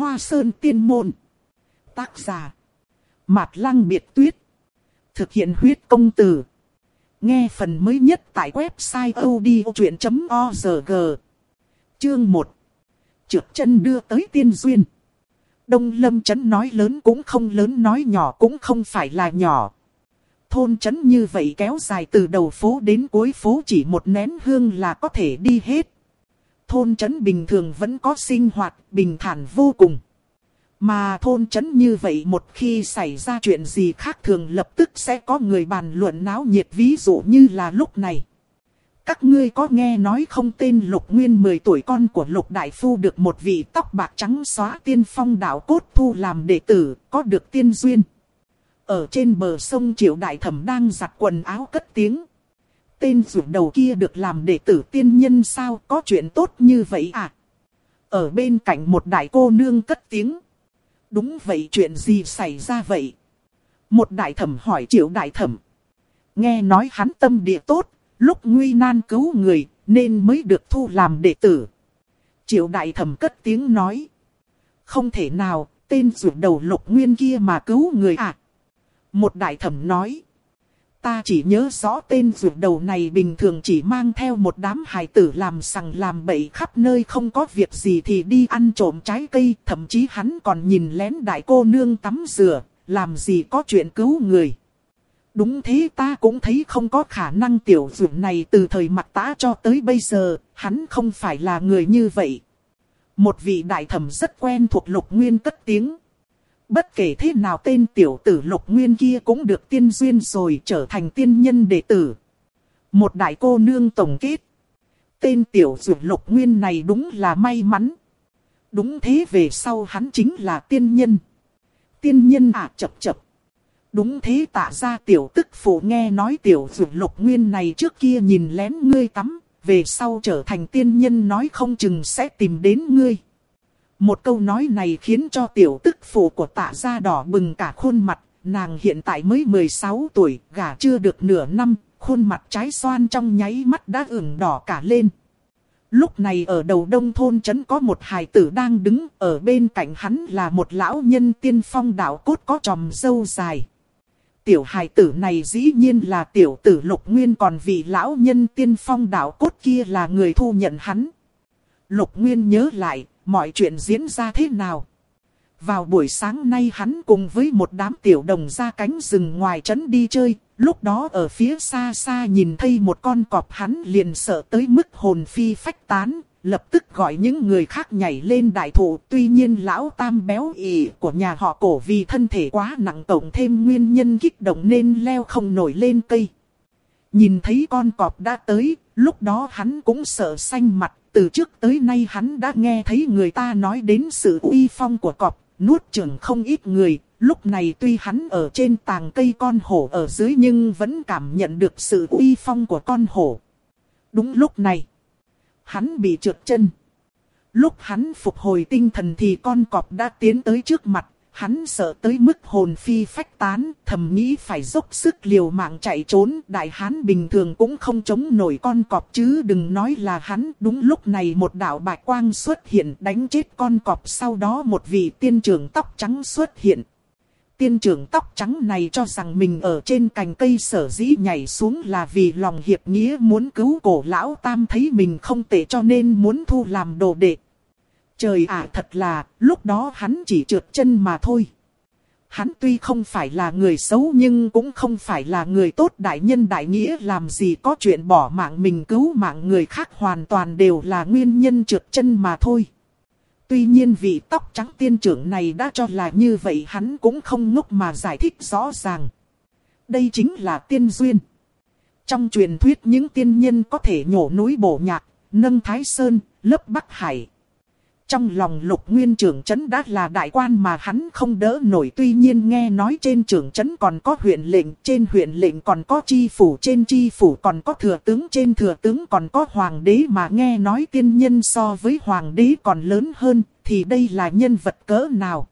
Hoa Sơn Tiên Môn. Tác giả Mạt Lăng Biệt Tuyết. Thực hiện huyết công từ. Nghe phần mới nhất tại website odchuyện.org. Chương 1. Trượt chân đưa tới tiên duyên. Đông Lâm trấn nói lớn cũng không lớn, nói nhỏ cũng không phải là nhỏ. Thôn trấn như vậy kéo dài từ đầu phố đến cuối phố chỉ một nén hương là có thể đi hết. Thôn trấn bình thường vẫn có sinh hoạt bình thản vô cùng. Mà thôn trấn như vậy một khi xảy ra chuyện gì khác thường lập tức sẽ có người bàn luận náo nhiệt, ví dụ như là lúc này. Các ngươi có nghe nói không, tên Lục Nguyên 10 tuổi con của Lục Đại Phu được một vị tóc bạc trắng xóa tiên phong đạo cốt thu làm đệ tử, có được tiên duyên. Ở trên bờ sông Triệu Đại Thẩm đang giặt quần áo cất tiếng. Tên rùa đầu kia được làm đệ tử tiên nhân sao, có chuyện tốt như vậy à? Ở bên cạnh một đại cô nương cất tiếng. Đúng vậy, chuyện gì xảy ra vậy? Một đại thẩm hỏi Triệu Đại Thẩm. Nghe nói hắn tâm địa tốt, lúc nguy nan cứu người, nên mới được thu làm đệ tử. Triệu Đại Thẩm cất tiếng nói. Không thể nào, tên rùa đầu Lục Nguyên kia mà cứu người à? Một đại thẩm nói. Ta chỉ nhớ rõ tên rùa đầu này bình thường chỉ mang theo một đám hài tử làm sằng làm bậy khắp nơi, không có việc gì thì đi ăn trộm trái cây. Thậm chí hắn còn nhìn lén đại cô nương tắm rửa, làm gì có chuyện cứu người. Đúng thế, ta cũng thấy không có khả năng. Tiểu rùa này từ thời Mặc Tã cho tới bây giờ, hắn không phải là người như vậy. Một vị đại thẩm rất quen thuộc Lục Nguyên cất tiếng. Bất kể thế nào tên tiểu tử Lục Nguyên kia cũng được tiên duyên rồi, trở thành tiên nhân đệ tử. Một đại cô nương tổng kết. Tên tiểu dụ Lục Nguyên này đúng là may mắn. Đúng thế, về sau hắn chính là tiên nhân. Tiên nhân à, chập chập. Đúng thế, Tạ gia tiểu tức phụ nghe nói tiểu dụ Lục Nguyên này trước kia nhìn lén ngươi tắm, về sau trở thành tiên nhân nói không chừng sẽ tìm đến ngươi. Một câu nói này khiến cho tiểu tức phụ của Tạ gia đỏ bừng cả khuôn mặt. Nàng hiện tại mới 16 tuổi, gả chưa được nửa năm, khuôn mặt trái xoan trong nháy mắt đã ửng đỏ cả lên. Lúc này ở đầu đông thôn trấn có một hài tử đang đứng, ở bên cạnh hắn là một lão nhân tiên phong đạo cốt có chòm râu dài. Tiểu hài tử này dĩ nhiên là tiểu tử Lục Nguyên, còn vị lão nhân tiên phong đạo cốt kia là người thu nhận hắn. Lục Nguyên nhớ lại mọi chuyện diễn ra thế nào. Vào buổi sáng nay hắn cùng với một đám tiểu đồng ra cánh rừng ngoài trấn đi chơi. Lúc đó ở phía xa xa nhìn thấy một con cọp, hắn liền sợ tới mức hồn phi phách tán. Lập tức gọi những người khác nhảy lên đại thụ. Tuy nhiên lão tam béo ỉ của nhà họ Cổ vì thân thể quá nặng cộng thêm nguyên nhân kích động nên leo không nổi lên cây. Nhìn thấy con cọp đã tới, lúc đó hắn cũng sợ xanh mặt. Từ trước tới nay hắn đã nghe thấy người ta nói đến sự uy phong của cọp, nuốt chửng không ít người. Lúc này tuy hắn ở trên tàng cây con hổ ở dưới nhưng vẫn cảm nhận được sự uy phong của con hổ. Đúng lúc này, hắn bị trượt chân. Lúc hắn phục hồi tinh thần thì con cọp đã tiến tới trước mặt. Hắn sợ tới mức hồn phi phách tán, thầm nghĩ phải dốc sức liều mạng chạy trốn. Đại hán bình thường cũng không chống nổi con cọp chứ đừng nói là hắn. Đúng lúc này một đạo bạch quang xuất hiện đánh chết con cọp. Sau đó một vị tiên trưởng tóc trắng xuất hiện. Tiên trưởng tóc trắng này cho rằng mình ở trên cành cây sở dĩ nhảy xuống là vì lòng hiệp nghĩa muốn cứu Cổ lão tam, thấy mình không tệ cho nên muốn thu làm đồ đệ. Trời ạ, thật là, lúc đó hắn chỉ trượt chân mà thôi. Hắn tuy không phải là người xấu nhưng cũng không phải là người tốt, đại nhân đại nghĩa làm gì có chuyện bỏ mạng mình cứu mạng người khác, hoàn toàn đều là nguyên nhân trượt chân mà thôi. Tuy nhiên vị tóc trắng tiên trưởng này đã cho là như vậy, hắn cũng không ngốc mà giải thích rõ ràng. Đây chính là tiên duyên. Trong truyền thuyết những tiên nhân có thể nhổ núi bổ nhạc, nâng Thái Sơn, lấp Bắc Hải. Trong lòng Lục Nguyên trưởng trấn đã là đại quan mà hắn không đỡ nổi. Tuy nhiên nghe nói trên trưởng trấn còn có huyện lệnh, trên huyện lệnh còn có tri phủ, trên tri phủ còn có thừa tướng, trên thừa tướng còn có hoàng đế. Mà nghe nói tiên nhân so với hoàng đế còn lớn hơn, thì đây là nhân vật cỡ nào.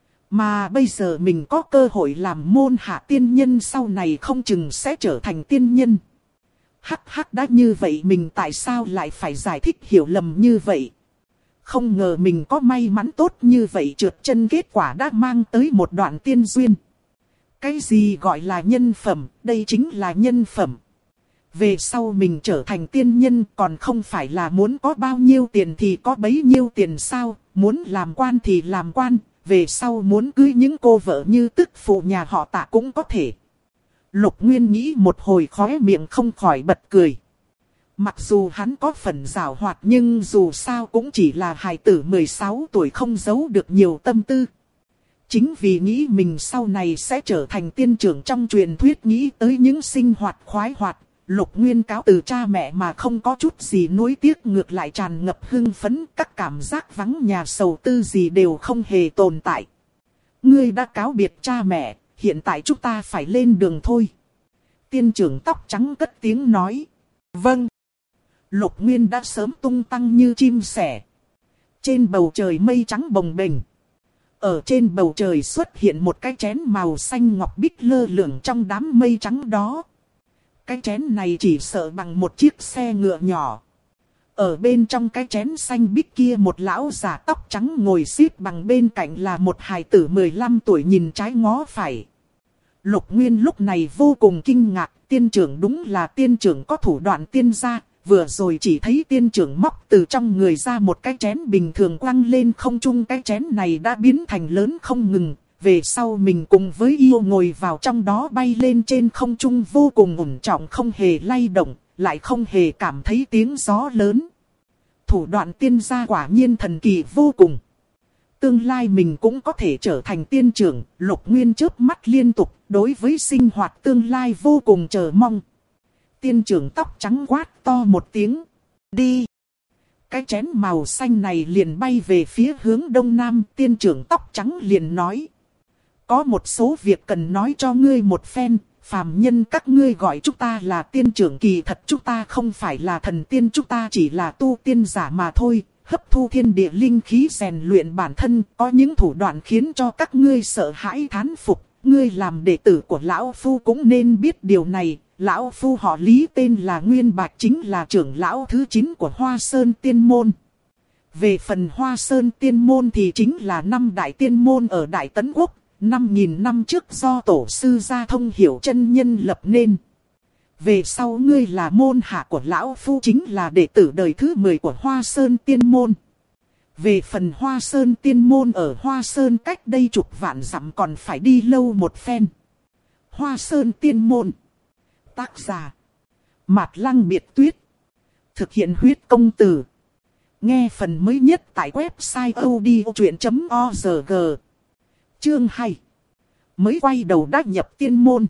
Mà bây giờ mình có cơ hội làm môn hạ tiên nhân, sau này không chừng sẽ trở thành tiên nhân. Hắc hắc, đã như vậy mình tại sao lại phải giải thích hiểu lầm như vậy? không ngờ mình có may mắn tốt như vậy, trượt chân kết quả đã mang tới một đoạn tiên duyên. Cái gì gọi là nhân phẩm, đây chính là nhân phẩm. Về sau mình trở thành tiên nhân còn không phải là muốn có bao nhiêu tiền thì có bấy nhiêu tiền sao, muốn làm quan thì làm quan, về sau muốn cưới những cô vợ như tức phụ nhà họ Tạ cũng có thể. Lục Nguyên nghĩ một hồi khóe miệng không khỏi bật cười. Mặc dù hắn có phần giảo hoạt nhưng dù sao cũng chỉ là hài tử 16 tuổi, không giấu được nhiều tâm tư. Chính vì nghĩ mình sau này sẽ trở thành tiên trưởng trong truyền thuyết, nghĩ tới những sinh hoạt khoái hoạt, Lục Nguyên cáo từ cha mẹ mà không có chút gì nuối tiếc, ngược lại tràn ngập hưng phấn, các cảm giác vắng nhà sầu tư gì đều không hề tồn tại. Ngươi đã cáo biệt cha mẹ, hiện tại chúng ta phải lên đường thôi. Tiên trưởng tóc trắng cất tiếng nói. Vâng. Lục Nguyên đã sớm tung tăng như chim sẻ. Trên bầu trời mây trắng bồng bềnh. Ở trên bầu trời xuất hiện một cái chén màu xanh ngọc bích lơ lửng trong đám mây trắng đó. Cái chén này chỉ sợ bằng một chiếc xe ngựa nhỏ. Ở bên trong cái chén xanh bích kia, một lão già tóc trắng ngồi xếp bằng, bên cạnh là một hài tử 15 tuổi nhìn trái ngó phải. Lục Nguyên lúc này vô cùng kinh ngạc, tiên trưởng đúng là tiên trưởng có thủ đoạn tiên gia. Vừa rồi chỉ thấy tiên trưởng móc từ trong người ra một cái chén bình thường quăng lên không trung, cái chén này đã biến thành lớn không ngừng. Về sau mình cùng với yêu ngồi vào trong đó, bay lên trên không trung vô cùng ổn trọng, không hề lay động, lại không hề cảm thấy tiếng gió lớn. Thủ đoạn tiên gia quả nhiên thần kỳ vô cùng. Tương lai mình cũng có thể trở thành tiên trưởng. Lục Nguyên chớp mắt liên tục, đối với sinh hoạt tương lai vô cùng chờ mong. Tiên trưởng tóc trắng quát to một tiếng. Đi! Cái chén màu xanh này liền bay về phía hướng đông nam. Tiên trưởng tóc trắng liền nói. Có một số việc cần nói cho ngươi một phen. Phàm nhân các ngươi gọi chúng ta là tiên trưởng, kỳ thật chúng ta không phải là thần tiên, chúng ta chỉ là tu tiên giả mà thôi. Hấp thu thiên địa linh khí rèn luyện bản thân, có những thủ đoạn khiến cho các ngươi sợ hãi thán phục. Ngươi làm đệ tử của Lão Phu cũng nên biết điều này. Lão Phu họ Lý, tên là Nguyên Bạch, chính là trưởng lão thứ 9 của Hoa Sơn Tiên Môn. Về phần Hoa Sơn Tiên Môn thì chính là 5 đại tiên môn ở Đại Tấn Quốc, 5.000 năm trước do tổ sư Gia Thông Hiểu chân nhân lập nên. Về sau ngươi là môn hạ của Lão Phu, chính là đệ tử đời thứ 10 của Hoa Sơn Tiên Môn. Về phần Hoa Sơn Tiên Môn ở Hoa Sơn cách đây chục vạn dặm còn phải đi lâu một phen. Hoa Sơn Tiên Môn. Tác giả Mạt Lăng Biệt Tuyết. Thực hiện huyết công từ. Nghe phần mới nhất tại website odchuyện.org. Chương 2. Mới quay đầu đã nhập tiên môn.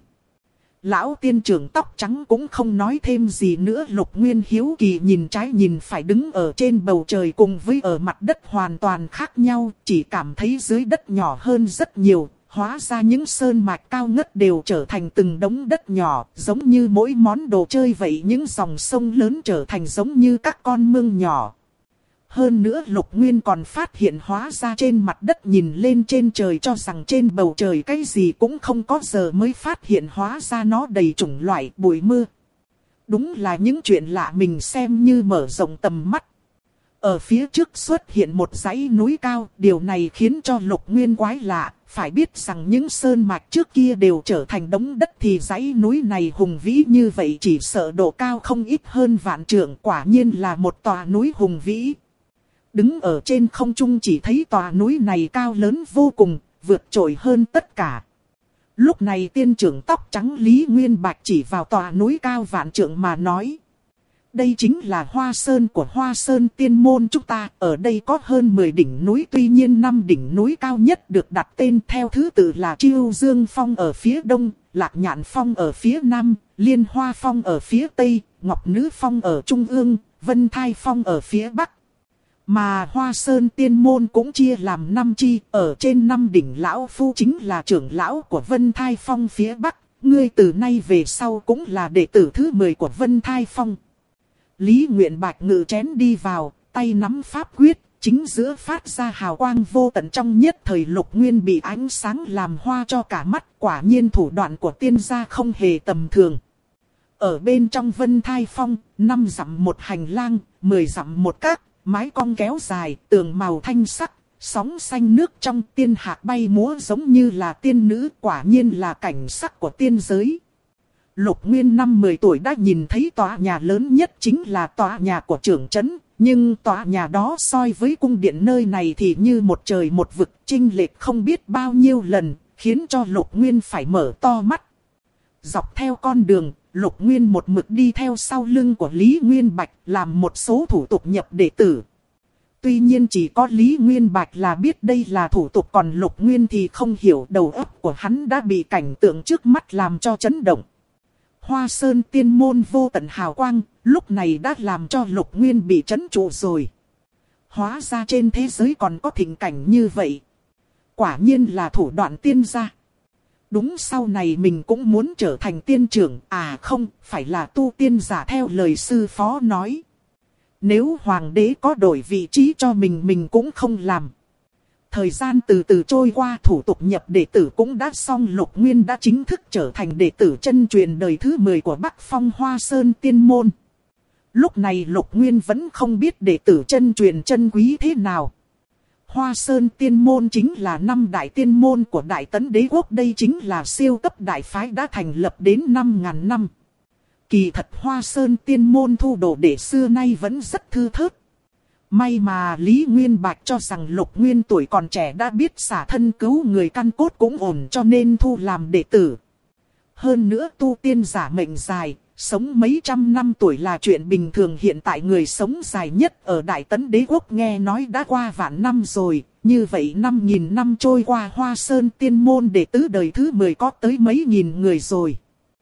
Lão tiên trưởng tóc trắng cũng không nói thêm gì nữa. Lục Nguyên hiếu kỳ nhìn trái nhìn phải, đứng ở trên bầu trời cùng với ở mặt đất hoàn toàn khác nhau. Chỉ cảm thấy dưới đất nhỏ hơn rất nhiều. Hóa ra những sơn mạch cao ngất đều trở thành từng đống đất nhỏ, giống như mỗi món đồ chơi vậy. Những dòng sông lớn trở thành giống như các con mương nhỏ. Hơn nữa Lục Nguyên còn phát hiện hóa ra trên mặt đất nhìn lên trên trời cho rằng trên bầu trời cái gì cũng không có, giờ mới phát hiện hóa ra nó đầy chủng loại bụi mưa. Đúng là những chuyện lạ, mình xem như mở rộng tầm mắt. Ở phía trước xuất hiện một dãy núi cao, điều này khiến cho Lục Nguyên quái lạ. Phải biết rằng những sơn mạch trước kia đều trở thành đống đất, thì dãy núi này hùng vĩ như vậy chỉ sợ độ cao không ít hơn vạn trượng, quả nhiên là một tòa núi hùng vĩ. Đứng ở trên không trung chỉ thấy tòa núi này cao lớn vô cùng, vượt trội hơn tất cả. Lúc này tiên trưởng tóc trắng Lý Nguyên Bạch chỉ vào tòa núi cao vạn trượng mà nói. Đây chính là Hoa Sơn của Hoa Sơn Tiên Môn chúng ta, ở đây có hơn 10 đỉnh núi, tuy nhiên 5 đỉnh núi cao nhất được đặt tên theo thứ tự là Chiêu Dương Phong ở phía đông, Lạc Nhạn Phong ở phía nam, Liên Hoa Phong ở phía tây, Ngọc Nữ Phong ở trung ương, Vân Thai Phong ở phía bắc. Mà Hoa Sơn Tiên Môn cũng chia làm 5 chi, ở trên 5 đỉnh Lão Phu chính là trưởng lão của Vân Thai Phong phía bắc, ngươi từ nay về sau cũng là đệ tử thứ 10 của Vân Thai Phong. Lý Nguyện Bạch ngự chén đi vào, tay nắm pháp quyết, chính giữa phát ra hào quang vô tận. Trong nhất thời Lục Nguyên bị ánh sáng làm hoa cho cả mắt, quả nhiên thủ đoạn của tiên gia không hề tầm thường. Ở bên trong Vân Thai Phong, 5 dặm một hành lang, 10 dặm một các, mái cong kéo dài, tường màu thanh sắc, sóng xanh nước trong, tiên hạc bay múa giống như là tiên nữ, quả nhiên là cảnh sắc của tiên giới. Lục Nguyên năm 10 tuổi đã nhìn thấy tòa nhà lớn nhất chính là tòa nhà của trưởng trấn, nhưng tòa nhà đó soi với cung điện nơi này thì như một trời một vực, chênh lệch không biết bao nhiêu lần, khiến cho Lục Nguyên phải mở to mắt. Dọc theo con đường, Lục Nguyên một mực đi theo sau lưng của Lý Nguyên Bạch, làm một số thủ tục nhập đệ tử. Tuy nhiên chỉ có Lý Nguyên Bạch là biết đây là thủ tục, còn Lục Nguyên thì không hiểu, đầu óc của hắn đã bị cảnh tượng trước mắt làm cho chấn động. Hoa Sơn Tiên Môn vô tận hào quang, lúc này đã làm cho Lục Nguyên bị trấn trụ rồi. Hóa ra trên thế giới còn có thịnh cảnh như vậy. Quả nhiên là thủ đoạn tiên gia. Đúng, sau này mình cũng muốn trở thành tiên trưởng, à không, phải là tu tiên giả theo lời sư phó nói. Nếu hoàng đế có đổi vị trí cho mình cũng không làm. Thời gian từ từ trôi qua, thủ tục nhập đệ tử cũng đã xong, Lục Nguyên đã chính thức trở thành đệ tử chân truyền đời thứ 10 của Bắc Phong Hoa Sơn Tiên Môn. Lúc này Lục Nguyên vẫn không biết đệ tử chân truyền chân quý thế nào. Hoa Sơn Tiên Môn chính là 5 đại tiên môn của Đại Tấn Đế Quốc, đây chính là siêu cấp đại phái đã thành lập đến 5.000 năm. Kỳ thật Hoa Sơn Tiên Môn thu đồ đệ xưa nay vẫn rất thưa thớt. May mà Lý Nguyên Bạch cho rằng Lục Nguyên tuổi còn trẻ đã biết xả thân cứu người, căn cốt cũng ổn, cho nên thu làm đệ tử. Hơn nữa tu tiên giả mệnh dài, sống mấy trăm năm tuổi là chuyện bình thường, hiện tại người sống dài nhất ở Đại Tấn Đế Quốc nghe nói đã qua vạn năm rồi. Như vậy 5.000 năm trôi qua, Hoa Sơn Tiên Môn đệ tử đời thứ 10 có tới mấy nghìn người rồi.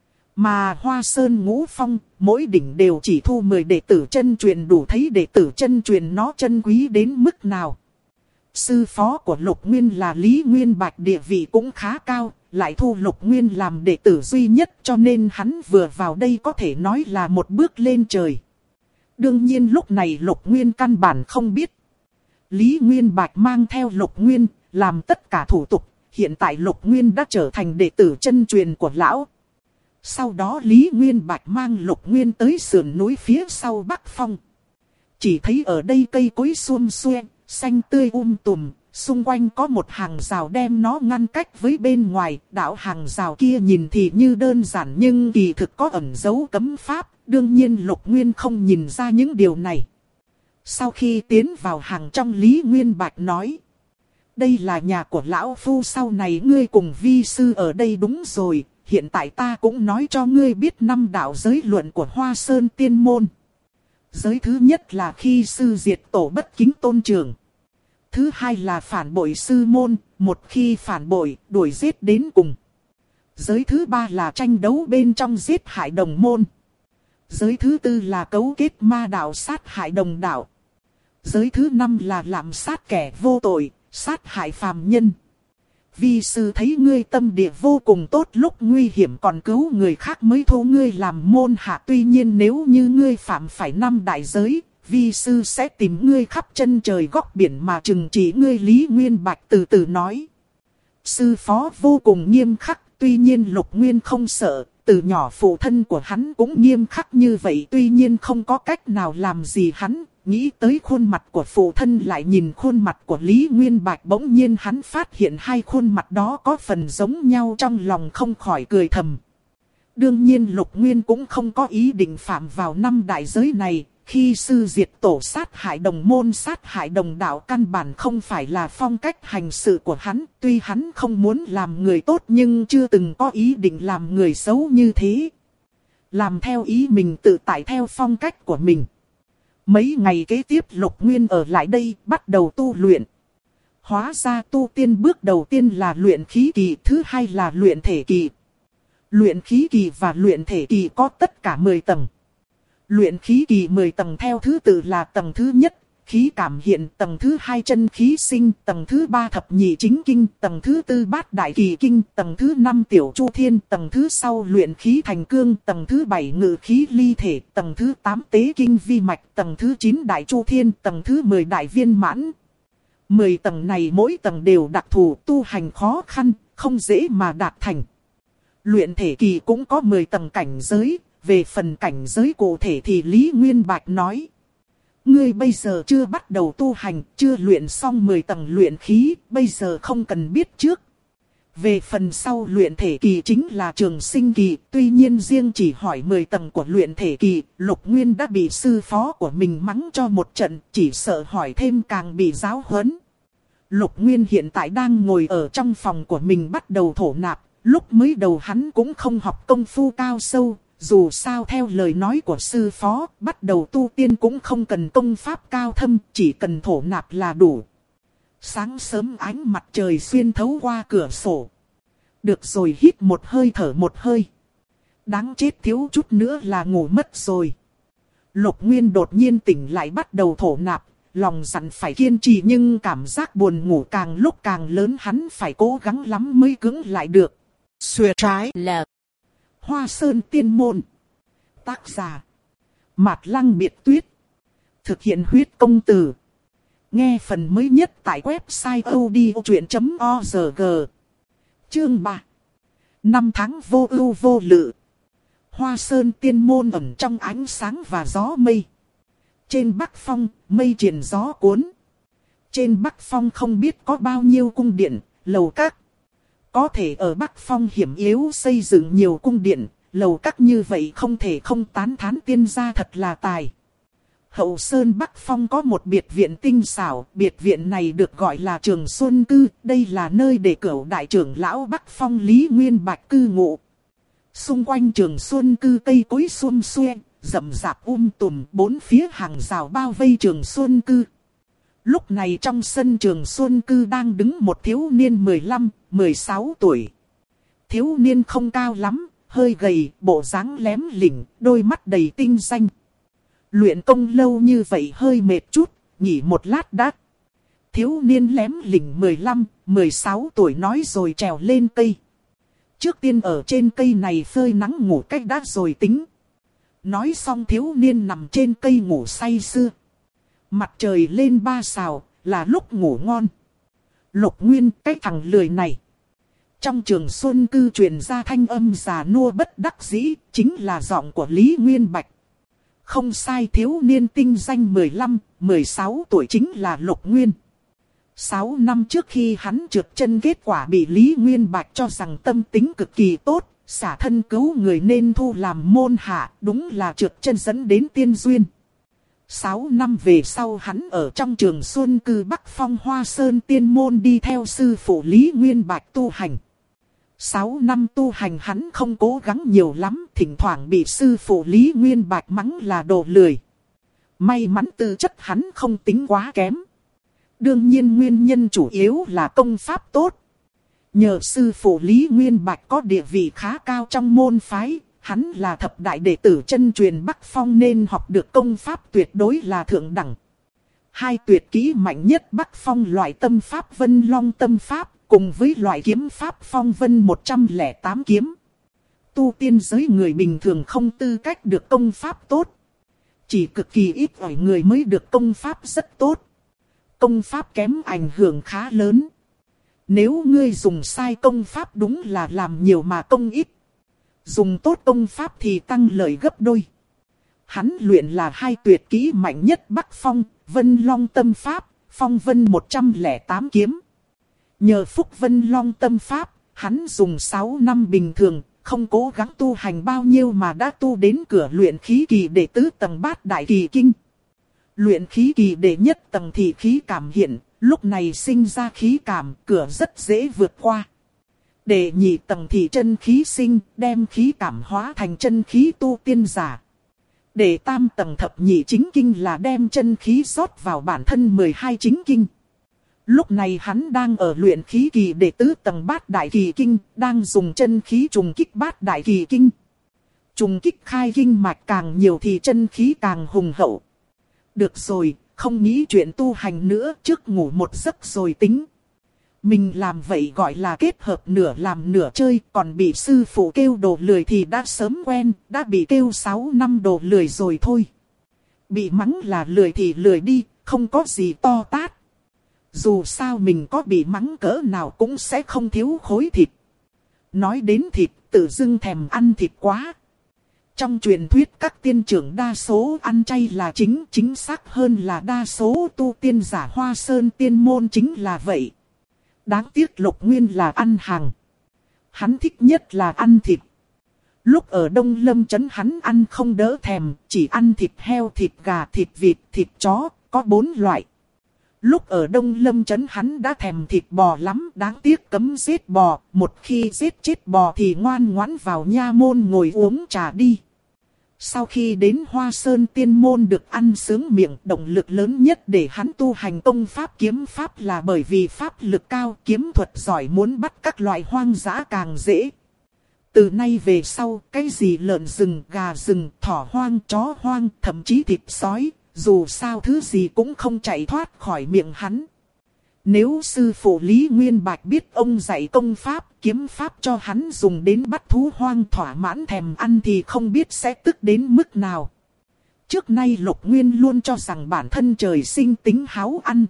Mà Hoa Sơn Ngũ Phong, mỗi đỉnh đều chỉ thu 10 đệ tử chân truyền, đủ thấy đệ tử chân truyền nó chân quý đến mức nào. Sư phó của Lục Nguyên là Lý Nguyên Bạch, địa vị cũng khá cao, lại thu Lục Nguyên làm đệ tử duy nhất, cho nên hắn vừa vào đây có thể nói là một bước lên trời. Đương nhiên lúc này Lục Nguyên căn bản không biết. Lý Nguyên Bạch mang theo Lục Nguyên, làm tất cả thủ tục, hiện tại Lục Nguyên đã trở thành đệ tử chân truyền của lão. Sau đó Lý Nguyên Bạch mang Lục Nguyên tới sườn núi phía sau Bắc Phong. Chỉ thấy ở đây cây cối sum xuê, xanh tươi tùm, xung quanh có một hàng rào đem nó ngăn cách với bên ngoài. Đạo hàng rào kia nhìn thì như đơn giản nhưng kỳ thực có ẩn dấu cấm pháp, đương nhiên Lục Nguyên không nhìn ra những điều này. Sau khi tiến vào hàng trong, Lý Nguyên Bạch nói: đây là nhà của lão phu, sau này ngươi cùng vi sư ở đây. Đúng rồi, hiện tại ta cũng nói cho ngươi biết 5 đạo giới luận của Hoa Sơn Tiên Môn. Giới thứ nhất là khi sư diệt tổ bất kính tôn trưởng. Thứ hai là phản bội sư môn, một khi phản bội, đuổi giết đến cùng. Giới thứ ba là tranh đấu bên trong giết hại đồng môn. Giới thứ tư là cấu kết ma đạo sát hại đồng đạo. Giới thứ năm là lạm sát kẻ vô tội, sát hại phàm nhân. Vi sư thấy ngươi tâm địa vô cùng tốt, lúc nguy hiểm còn cứu người khác mới thu ngươi làm môn hạ. Tuy nhiên nếu như ngươi phạm phải 5 đại giới, vi sư sẽ tìm ngươi khắp chân trời góc biển mà trừng trị ngươi. Lý Nguyên Bạch từ từ nói. Sư phó vô cùng nghiêm khắc, tuy nhiên Lục Nguyên không sợ. Từ nhỏ phụ thân của hắn cũng nghiêm khắc như vậy, tuy nhiên không có cách nào làm gì hắn. Nghĩ tới khuôn mặt của phụ thân lại nhìn khuôn mặt của Lý Nguyên Bạch, bỗng nhiên hắn phát hiện hai khuôn mặt đó có phần giống nhau, trong lòng không khỏi cười thầm. Đương nhiên Lục Nguyên cũng không có ý định phạm vào 5 đại giới này. Khi sư diệt tổ sát hại đồng môn, sát hại đồng đạo, căn bản không phải là phong cách hành sự của hắn. Tuy hắn không muốn làm người tốt nhưng chưa từng có ý định làm người xấu như thế. Làm theo ý mình, tự tại theo phong cách của mình. Mấy ngày kế tiếp Lục Nguyên ở lại đây, bắt đầu tu luyện. Hóa ra tu tiên bước đầu tiên là luyện khí kỳ, thứ hai là luyện thể kỳ. Luyện khí kỳ và luyện thể kỳ có tất cả 10 tầng. Luyện khí kỳ 10 tầng theo thứ tự là: tầng thứ nhất, khí cảm hiện; tầng thứ hai, chân khí sinh; tầng thứ ba, thập nhị chính kinh; tầng thứ tư, bát đại kỳ kinh; tầng thứ năm, tiểu chu thiên; tầng thứ sau, luyện khí thành cương; tầng thứ bảy, ngự khí ly thể; tầng thứ 8, tế kinh vi mạch; tầng thứ 9, đại chu thiên; tầng thứ 10, đại viên mãn. 10 tầng này mỗi tầng đều đặc thù, tu hành khó khăn, không dễ mà đạt thành. Luyện thể kỳ cũng có 10 tầng cảnh giới. Về phần cảnh giới cụ thể thì Lý Nguyên Bạch nói: Ngươi bây giờ chưa bắt đầu tu hành, chưa luyện xong 10 tầng luyện khí, bây giờ không cần biết trước. Về phần sau luyện thể kỳ chính là trường sinh kỳ, tuy nhiên riêng chỉ hỏi 10 tầng của luyện thể kỳ, Lục Nguyên đã bị sư phó của mình mắng cho một trận, chỉ sợ hỏi thêm càng bị giáo huấn. Lục Nguyên hiện tại đang ngồi ở trong phòng của mình bắt đầu thổ nạp, lúc mới đầu hắn cũng không học công phu cao sâu, dù sao theo lời nói của sư phó, bắt đầu tu tiên cũng không cần công pháp cao thâm, chỉ cần thổ nạp là đủ. Sáng sớm ánh mặt trời xuyên thấu qua cửa sổ. Được rồi, hít một hơi thở một hơi. Đáng chết, thiếu chút nữa là ngủ mất rồi. Lục Nguyên đột nhiên tỉnh lại bắt đầu thổ nạp. Lòng dặn phải kiên trì nhưng cảm giác buồn ngủ càng lúc càng lớn, hắn phải cố gắng lắm mới cưỡng lại được. Xuề trái left. Hoa Sơn Tiên Môn. Tác giả Mạt Lăng Biệt Tuyết. Thực hiện huyết công từ. Nghe phần mới nhất tại website odchuyện.org. Chương 3. 5 tháng vô ưu vô lự. Hoa Sơn Tiên Môn ẩn trong ánh sáng và gió mây. Trên Bắc Phong, mây triền gió cuốn. Trên Bắc Phong không biết có bao nhiêu cung điện, lầu các. Có thể ở Bắc Phong hiểm yếu xây dựng nhiều cung điện, lầu các như vậy không thể không tán thán tiên gia thật là tài. Hậu Sơn Bắc Phong có một biệt viện tinh xảo, biệt viện này được gọi là Trường Xuân Cư, đây là nơi để cửu đại trưởng lão Bắc Phong Lý Nguyên Bạch cư ngụ. Xung quanh Trường Xuân Cư cây cối sum xuê, rậm rạp tùm, bốn phía hàng rào bao vây Trường Xuân Cư. Lúc này trong sân Trường Xuân Cư đang đứng một thiếu niên 15, 16 tuổi. Thiếu niên không cao lắm, hơi gầy, bộ dáng lém lỉnh, đôi mắt đầy tinh danh. Luyện công lâu như vậy hơi mệt chút, nghỉ một lát đã. Thiếu niên lém lỉnh 15, 16 tuổi nói rồi trèo lên cây. Trước tiên ở trên cây này phơi nắng ngủ cách đã rồi tính. Nói xong thiếu niên nằm trên cây ngủ say sưa. Mặt trời lên 3 sào, là lúc ngủ ngon. Lục Nguyên, cái thằng lười này. Trong Trường Xuân Cư truyền ra thanh âm già nua bất đắc dĩ, chính là giọng của Lý Nguyên Bạch. Không sai, thiếu niên tinh danh 15, 16 tuổi chính là Lục Nguyên. 6 năm trước khi hắn trượt chân, kết quả bị Lý Nguyên Bạch cho rằng tâm tính cực kỳ tốt, xả thân cứu người nên thu làm môn hạ, đúng là trượt chân dẫn đến tiên duyên. 6 năm về sau hắn ở trong Trường Xuân Cư Bắc Phong Hoa Sơn Tiên Môn đi theo sư phụ Lý Nguyên Bạch tu hành. 6 năm tu hành hắn không cố gắng nhiều lắm, thỉnh thoảng bị sư phụ Lý Nguyên Bạch mắng là đồ lười. May mắn tư chất hắn không tính quá kém. Đương nhiên nguyên nhân chủ yếu là công pháp tốt. Nhờ sư phụ Lý Nguyên Bạch có địa vị khá cao trong môn phái, hắn là thập đại đệ tử chân truyền Bắc Phong nên học được công pháp tuyệt đối là thượng đẳng. Hai tuyệt kỹ mạnh nhất Bắc Phong loại tâm pháp Vân Long tâm pháp, cùng với loại kiếm pháp Phong Vân 108 kiếm. Tu tiên giới người bình thường không tư cách được công pháp tốt. Chỉ cực kỳ ít ỏi người mới được công pháp rất tốt. Công pháp kém ảnh hưởng khá lớn. Nếu ngươi dùng sai công pháp đúng là làm nhiều mà công ít. Dùng tốt công pháp thì tăng lợi gấp đôi. Hắn luyện là hai tuyệt kỹ mạnh nhất Bắc Phong, Vân Long tâm pháp, Phong Vân 108 kiếm. Nhờ phúc Vân Long tâm pháp, hắn dùng 6 năm bình thường, không cố gắng tu hành bao nhiêu mà đã tu đến cửa luyện khí kỳ đệ tứ tầng bát đại kỳ kinh. Luyện khí kỳ đệ nhất tầng thì khí cảm hiện, lúc này sinh ra khí cảm, cửa rất dễ vượt qua. Đệ nhị tầng thì chân khí sinh, đem khí cảm hóa thành chân khí tu tiên giả. Đệ tam tầng thập nhị chính kinh là đem chân khí rót vào bản thân 12 chính kinh. Lúc này hắn đang ở luyện khí kỳ đệ tứ tầng bát đại kỳ kinh, đang dùng chân khí trùng kích bát đại kỳ kinh. Trùng kích khai kinh mạch càng nhiều thì chân khí càng hùng hậu. Được rồi, không nghĩ chuyện tu hành nữa, trước ngủ một giấc rồi tính. Mình làm vậy gọi là kết hợp nửa làm nửa chơi, còn bị sư phụ kêu đồ lười thì đã sớm quen, đã bị kêu 6 năm đồ lười rồi thôi. Bị mắng là lười thì lười đi, không có gì to tát. Dù sao mình có bị mắng cỡ nào cũng sẽ không thiếu khối thịt. Nói đến thịt, tự dưng thèm ăn thịt quá. Trong truyền thuyết các tiên trưởng đa số ăn chay là chính xác hơn là đa số tu tiên giả Hoa Sơn tiên môn chính là vậy. Đáng tiếc Lục Nguyên là ăn hàng. Hắn thích nhất là ăn thịt. Lúc ở Đông Lâm Trấn hắn ăn không đỡ thèm, chỉ ăn thịt heo, thịt gà, thịt vịt, thịt chó, có 4 loại. Lúc ở Đông Lâm Trấn hắn đã thèm thịt bò lắm, đáng tiếc cấm giết bò, một khi giết chết bò thì ngoan ngoãn vào nha môn ngồi uống trà đi. Sau khi đến Hoa Sơn tiên môn được ăn sướng miệng, động lực lớn nhất để hắn tu hành công pháp kiếm pháp là bởi vì pháp lực cao, kiếm thuật giỏi, muốn bắt các loại hoang dã càng dễ. Từ nay về sau, cái gì lợn rừng, gà rừng, thỏ hoang, chó hoang, thậm chí thịt sói, dù sao thứ gì cũng không chạy thoát khỏi miệng hắn. Nếu sư phụ Lý Nguyên Bạch biết ông dạy công pháp, kiếm pháp cho hắn dùng đến bắt thú hoang thỏa mãn thèm ăn thì không biết sẽ tức đến mức nào. Trước nay Lục Nguyên luôn cho rằng bản thân trời sinh tính háo ăn.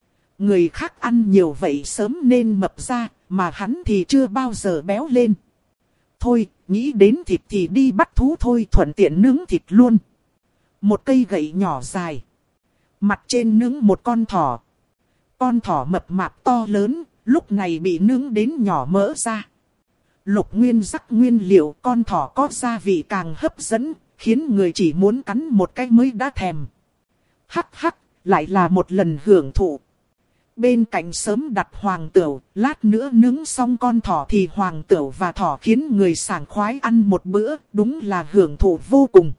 Người khác ăn nhiều vậy sớm nên mập ra, mà hắn thì chưa bao giờ béo lên. Thôi, nghĩ đến thịt thì đi bắt thú thôi, thuận tiện nướng thịt luôn. Một cây gậy nhỏ dài. Mặt trên nướng một con thỏ. Con thỏ mập mạp to lớn, lúc này bị nướng đến nhỏ mỡ ra. Lục Nguyên rắc nguyên liệu, con thỏ có gia vị càng hấp dẫn, khiến người chỉ muốn cắn một cái mới đã thèm. Hắc hắc, lại là một lần hưởng thụ. Bên cạnh sớm đặt hoàng tửu, lát nữa nướng xong con thỏ thì hoàng tửu và thỏ khiến người sảng khoái ăn một bữa, đúng là hưởng thụ vô cùng.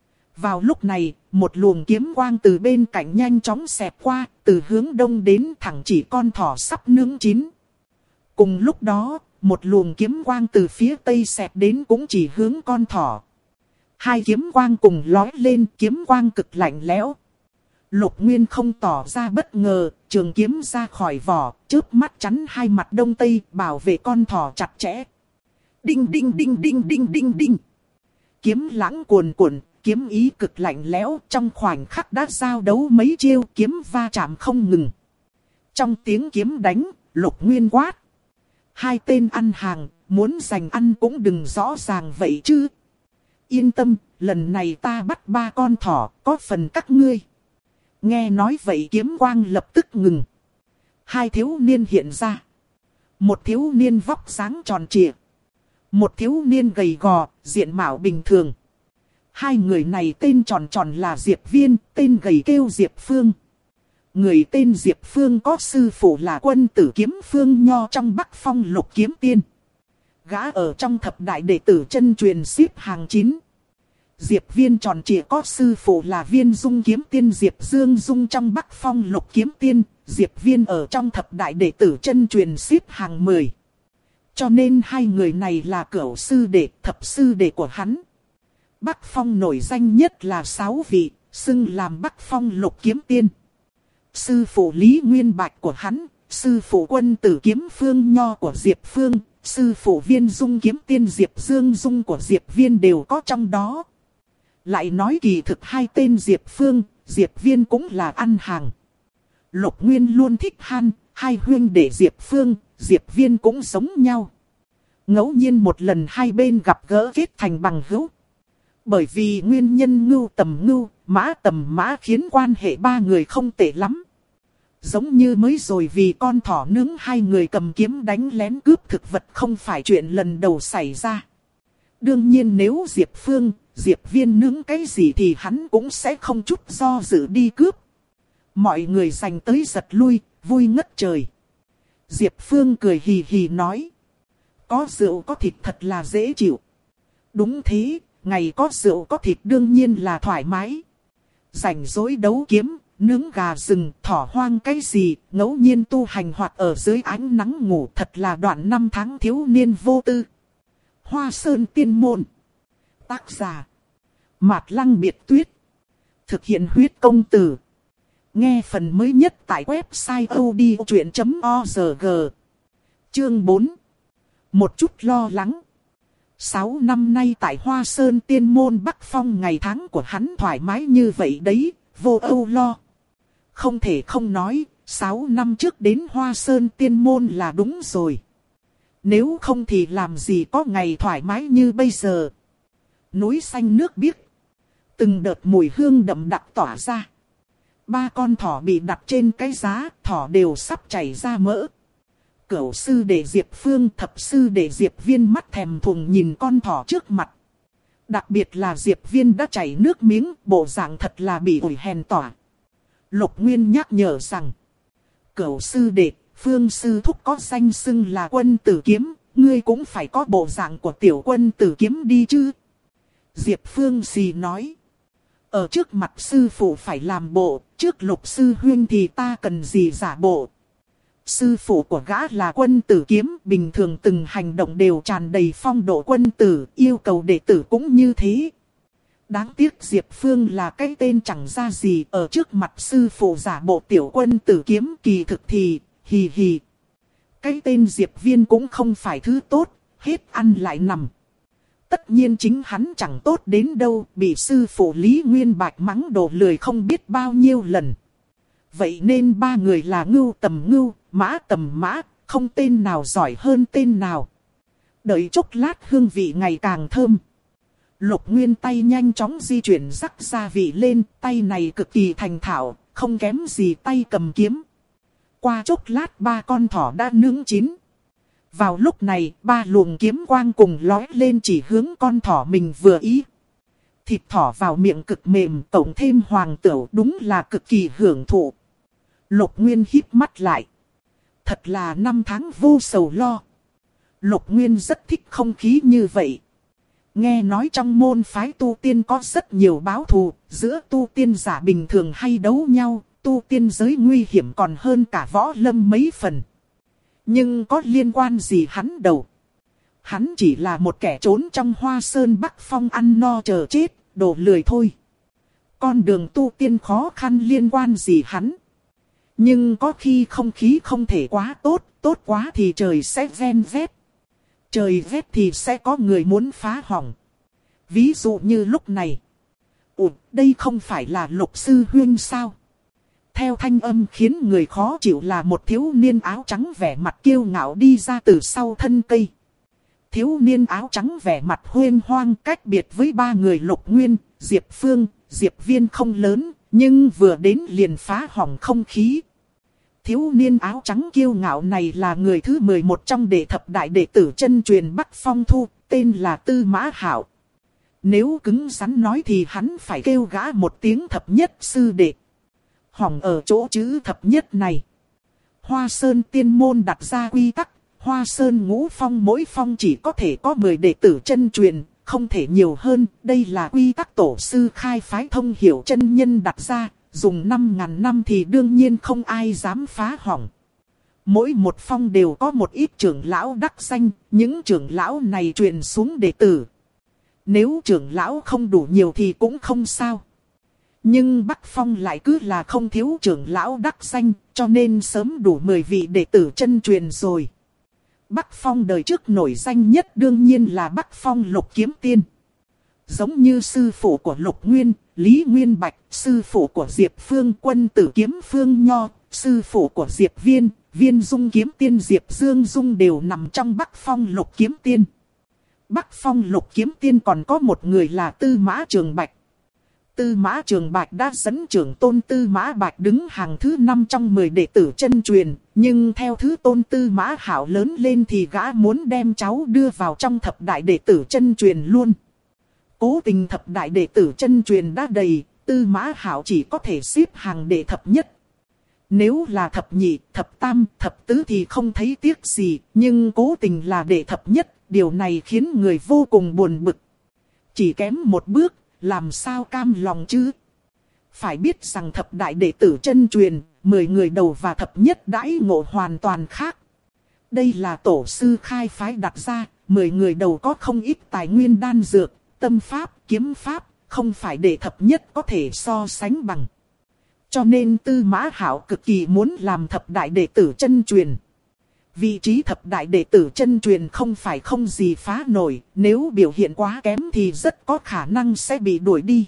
Vào lúc này, một luồng kiếm quang từ bên cạnh nhanh chóng xẹt qua, từ hướng đông đến thẳng chỉ con thỏ sắp nướng chín. Cùng lúc đó, một luồng kiếm quang từ phía tây xẹt đến cũng chỉ hướng con thỏ. Hai kiếm quang cùng lói lên, kiếm quang cực lạnh lẽo. Lục Nguyên không tỏ ra bất ngờ, trường kiếm ra khỏi vỏ, chớp mắt chắn hai mặt đông tây, bảo vệ con thỏ chặt chẽ. Đinh đinh đinh đinh đinh đinh đinh. Kiếm lãng cuồn cuộn, kiếm ý cực lạnh lẽo, trong khoảnh khắc đã giao đấu mấy chiêu, kiếm va chạm không ngừng. Trong tiếng kiếm đánh, Lục Nguyên quát: hai tên ăn hàng, muốn giành ăn cũng đừng rõ ràng vậy chứ. Yên tâm, lần này ta bắt 3 con thỏ, có phần các ngươi. Nghe nói vậy kiếm quang lập tức ngừng. Hai thiếu niên hiện ra. Một thiếu niên vóc dáng tròn trịa. Một thiếu niên gầy gò, diện mạo bình thường. Hai người này tên tròn tròn là Diệp Viên, tên gầy kêu Diệp Phương. Người tên Diệp Phương có sư phụ là Quân Tử Kiếm Phương Nho trong Bắc Phong Lục Kiếm Tiên. Gã ở trong thập đại đệ tử chân truyền xếp hàng 9. Diệp Viên tròn trịa có sư phụ là Viên Dung Kiếm Tiên Diệp Dương Dung trong Bắc Phong Lục Kiếm Tiên. Diệp Viên ở trong thập đại đệ tử chân truyền xếp hàng 10. Cho nên hai người này là cửu sư đệ, thập sư đệ của hắn. Bắc Phong nổi danh nhất là 6 vị, xưng làm Bắc Phong Lục Kiếm Tiên. Sư phụ Lý Nguyên Bạch của hắn, sư phụ Quân Tử Kiếm Phương Nho của Diệp Phương, sư phụ Viên Dung Kiếm Tiên Diệp Dương Dung của Diệp Viên đều có trong đó. Lại nói kỳ thực hai tên Diệp Phương, Diệp Viên cũng là ăn hàng. Lục Nguyên luôn thích han, hai huynh đệ Diệp Phương, Diệp Viên cũng giống nhau. Ngẫu nhiên một lần hai bên gặp gỡ kết thành bằng hữu. Bởi vì nguyên nhân ngưu tầm mã khiến quan hệ ba người không tệ lắm. Giống như mới rồi vì con thỏ nướng hai người cầm kiếm đánh lén cướp thực vật không phải chuyện lần đầu xảy ra. Đương nhiên nếu Diệp Phương, Diệp Viên nướng cái gì thì hắn cũng sẽ không chút do dự đi cướp. Mọi người giành tới giật lui, vui ngất trời. Diệp Phương cười hì hì nói: có rượu có thịt thật là dễ chịu. Đúng thế, ngày có rượu có thịt đương nhiên là thoải mái. Rảnh rỗi đấu kiếm, nướng gà rừng, thỏ hoang cái gì, ngẫu nhiên tu hành hoặc ở dưới ánh nắng ngủ, thật là đoạn năm tháng thiếu niên vô tư. Hoa Sơn Tiên Môn. Tác giả: Mạt Lăng Biệt Tuyết. Thực hiện huyết công từ. Nghe phần mới nhất tại website odchuyện.org. Chương 4. Một chút lo lắng. 6 năm nay tại Hoa Sơn Tiên Môn Bắc Phong, ngày tháng của hắn thoải mái như vậy đấy, vô âu lo. Không thể không nói, 6 năm trước đến Hoa Sơn Tiên Môn là đúng rồi. Nếu không thì làm gì có ngày thoải mái như bây giờ. Núi xanh nước biếc. Từng đợt mùi hương đậm đặc tỏa ra. 3 con thỏ bị đặt trên cái giá, thỏ đều sắp chảy ra mỡ. Cửu sư đệ Diệp Phương, thập sư đệ Diệp Viên mắt thèm thuồng nhìn con thỏ trước mặt. Đặc biệt là Diệp Viên đã chảy nước miếng, bộ dạng thật là bị ủi hèn tỏa. Lục Nguyên nhắc nhở rằng, Cửu sư đệ, Phương sư thúc có danh xưng là Quân Tử Kiếm, ngươi cũng phải có bộ dạng của tiểu Quân Tử Kiếm đi chứ. Diệp Phương xì nói, ở trước mặt sư phụ phải làm bộ, trước Lục sư huynh thì ta cần gì giả bộ. Sư phụ của gã là Quân Tử Kiếm, bình thường từng hành động đều tràn đầy phong độ quân tử, yêu cầu đệ tử cũng như thế. Đáng tiếc Diệp Phương là cái tên chẳng ra gì, ở trước mặt sư phụ giả bộ tiểu Quân Tử Kiếm, kỳ thực thì, hì hì. Cái tên Diệp Viên cũng không phải thứ tốt, hết ăn lại nằm. Tất nhiên chính hắn chẳng tốt đến đâu, bị sư phụ Lý Nguyên Bạch mắng đồ lười không biết bao nhiêu lần. Vậy nên 3 người là ngưu tầm ngưu, mã tầm mã, không tên nào giỏi hơn tên nào. Đợi chốc lát hương vị ngày càng thơm. Lục Nguyên tay nhanh chóng di chuyển rắc gia vị lên, tay này cực kỳ thành thạo, không kém gì tay cầm kiếm. Qua chốc lát 3 con thỏ đã nướng chín. Vào lúc này, 3 luồng kiếm quang cùng lói lên chỉ hướng con thỏ mình vừa ý. Thịt thỏ vào miệng cực mềm, cộng thêm hoàng tửu đúng là cực kỳ hưởng thụ. Lục Nguyên híp mắt lại. Thật là 5 tháng vô sầu lo. Lục Nguyên rất thích không khí như vậy. Nghe nói trong môn phái tu tiên có rất nhiều báo thù, giữa tu tiên giả bình thường hay đấu nhau, tu tiên giới nguy hiểm còn hơn cả võ lâm mấy phần. Nhưng có liên quan gì hắn đâu. Hắn chỉ là một kẻ trốn trong Hoa Sơn Bắc Phong ăn no chờ chết, đồ lười thôi. Con đường tu tiên khó khăn liên quan gì hắn. Nhưng có khi không khí không thể quá tốt, tốt quá thì trời sẽ ven vét. Trời vét thì sẽ có người muốn phá hỏng. Ví dụ như lúc này. Đây không phải là Lục sư huynh sao? Theo thanh âm khiến người khó chịu là một thiếu niên áo trắng vẻ mặt kiêu ngạo đi ra từ sau thân cây. Thiếu niên áo trắng vẻ mặt huênh hoang cách biệt với 3 người Lục Nguyên, Diệp Phương, Diệp Viên không lớn, nhưng vừa đến liền phá hỏng không khí. Thiếu niên áo trắng kiêu ngạo này là người thứ 11 trong đệ thập đại đệ tử chân truyền Bắc Phong Thu, tên là Tư Mã Hạo. Nếu cứng rắn nói thì hắn phải kêu gã một tiếng thập nhất sư đệ. Hỏng ở chỗ chữ thập nhất này. Hoa Sơn tiên môn đặt ra quy tắc, Hoa Sơn ngũ phong mỗi phong chỉ có thể có 10 đệ tử chân truyền, không thể nhiều hơn. Đây là quy tắc tổ sư khai phái thông hiểu chân nhân đặt ra, dùng 5.000 năm thì đương nhiên không ai dám phá hỏng. Mỗi một phong đều có một ít trưởng lão đắc danh, những trưởng lão này truyền xuống đệ tử. Nếu trưởng lão không đủ nhiều thì cũng không sao. Nhưng Bắc Phong lại cứ là không thiếu trưởng lão đắc danh, cho nên sớm đủ 10 vị đệ tử chân truyền rồi. Bắc Phong đời trước nổi danh nhất đương nhiên là Bắc Phong Lục Kiếm Tiên. Giống như sư phụ của Lục Nguyên, Lý Nguyên Bạch, sư phụ của Diệp Phương Quân Tử Kiếm Phương Nho, sư phụ của Diệp Viên, Viên Dung Kiếm Tiên Diệp Dương Dung đều nằm trong Bắc Phong Lục Kiếm Tiên. Bắc Phong Lục Kiếm Tiên còn có một người là Tư Mã Trường Bạch. Tư Mã Trường Bạch đã dẫn trưởng tôn Tư Mã Bạch đứng hàng thứ 5 trong 10 đệ tử chân truyền, nhưng theo thứ tôn Tư Mã Hạo lớn lên thì gã muốn đem cháu đưa vào trong thập đại đệ tử chân truyền luôn. Cố tình thập đại đệ tử chân truyền đã đầy, Tư Mã Hạo chỉ có thể xếp hàng đệ thập nhất. Nếu là thập nhị, thập tam, thập tứ thì không thấy tiếc gì, nhưng cố tình là đệ thập nhất, điều này khiến người vô cùng buồn bực. Chỉ kém một bước, làm sao cam lòng chứ? Phải biết rằng thập đại đệ tử chân truyền, 10 người đầu và thập nhất đãi ngộ hoàn toàn khác. Đây là tổ sư khai phái đặt ra, 10 người đầu có không ít tài nguyên đan dược, tâm pháp, kiếm pháp, không phải đệ thập nhất có thể so sánh bằng. Cho nên Tư Mã Hạo cực kỳ muốn làm thập đại đệ tử chân truyền. Vị trí thập đại đệ tử chân truyền không phải không gì phá nổi, nếu biểu hiện quá kém thì rất có khả năng sẽ bị đuổi đi.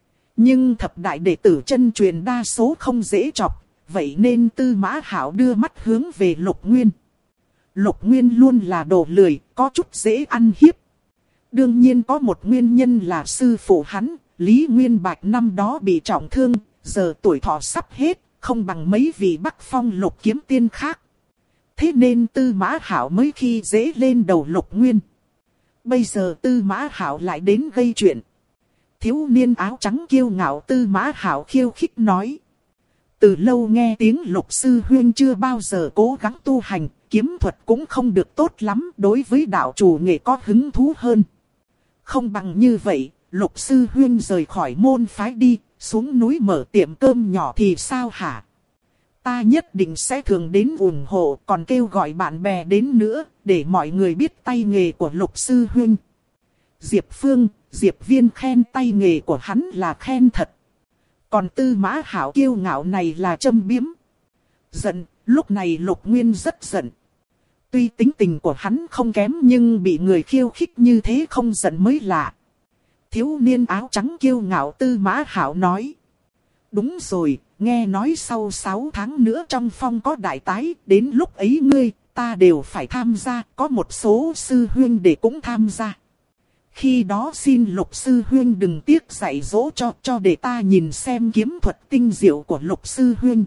Nhưng thập đại đệ tử chân truyền đa số không dễ chọc, vậy nên Tư Mã Hạo đưa mắt hướng về Lục Nguyên. Lục Nguyên luôn là đồ lười, có chút dễ ăn hiếp. Đương nhiên có một nguyên nhân là sư phụ hắn, Lý Nguyên Bạch năm đó bị trọng thương, giờ tuổi thọ sắp hết, không bằng mấy vị Bắc Phong Lục kiếm tiên khác. Thế nên Tư Mã Hạo mới khi dễ lên đầu Lục Nguyên. Bây giờ Tư Mã Hạo lại đến gây chuyện. Thiếu niên áo trắng kiêu ngạo Tư Mã Hạo khiêu khích nói. Từ lâu nghe tiếng Lục sư huynh chưa bao giờ cố gắng tu hành, kiếm thuật cũng không được tốt lắm, đối với đạo chủ nghệ có hứng thú hơn. Không bằng như vậy, Lục sư huynh rời khỏi môn phái đi, xuống núi mở tiệm cơm nhỏ thì sao hả? Ta nhất định sẽ thường đến ủng hộ, còn kêu gọi bạn bè đến nữa, để mọi người biết tay nghề của Lục sư huynh. Diệp Phương, Diệp Viên khen tay nghề của hắn là khen thật. Còn Tư Mã Hạo kiêu ngạo này là châm biếm. Giận, lúc này Lục Nguyên rất giận. Tuy tính tình của hắn không kém nhưng bị người khiêu khích như thế không giận mới lạ. Thiếu niên áo trắng kiêu ngạo Tư Mã Hạo nói. Đúng rồi, nghe nói sau 6 tháng nữa trong phong có đại tái, đến lúc ấy ngươi, ta đều phải tham gia, có một số sư huynh để cũng tham gia. Khi đó xin Lục sư huynh đừng tiếc dạy dỗ cho để ta nhìn xem kiếm thuật tinh diệu của Lục sư huynh.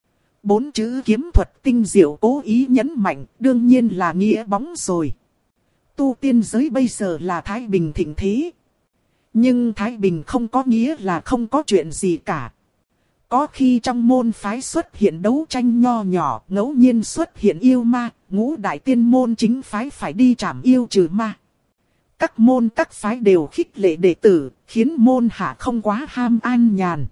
4 chữ kiếm thuật tinh diệu cố ý nhấn mạnh, đương nhiên là nghĩa bóng rồi. Tu tiên giới bây giờ là Thái Bình thịnh thế. Nhưng Thái Bình không có nghĩa là không có chuyện gì cả. Có khi trong môn phái xuất hiện đấu tranh nho nhỏ, ngẫu nhiên xuất hiện yêu ma, ngũ đại tiên môn chính phái phải đi trảm yêu trừ ma. Các môn các phái đều khích lệ đệ tử, khiến môn hạ không quá ham an nhàn.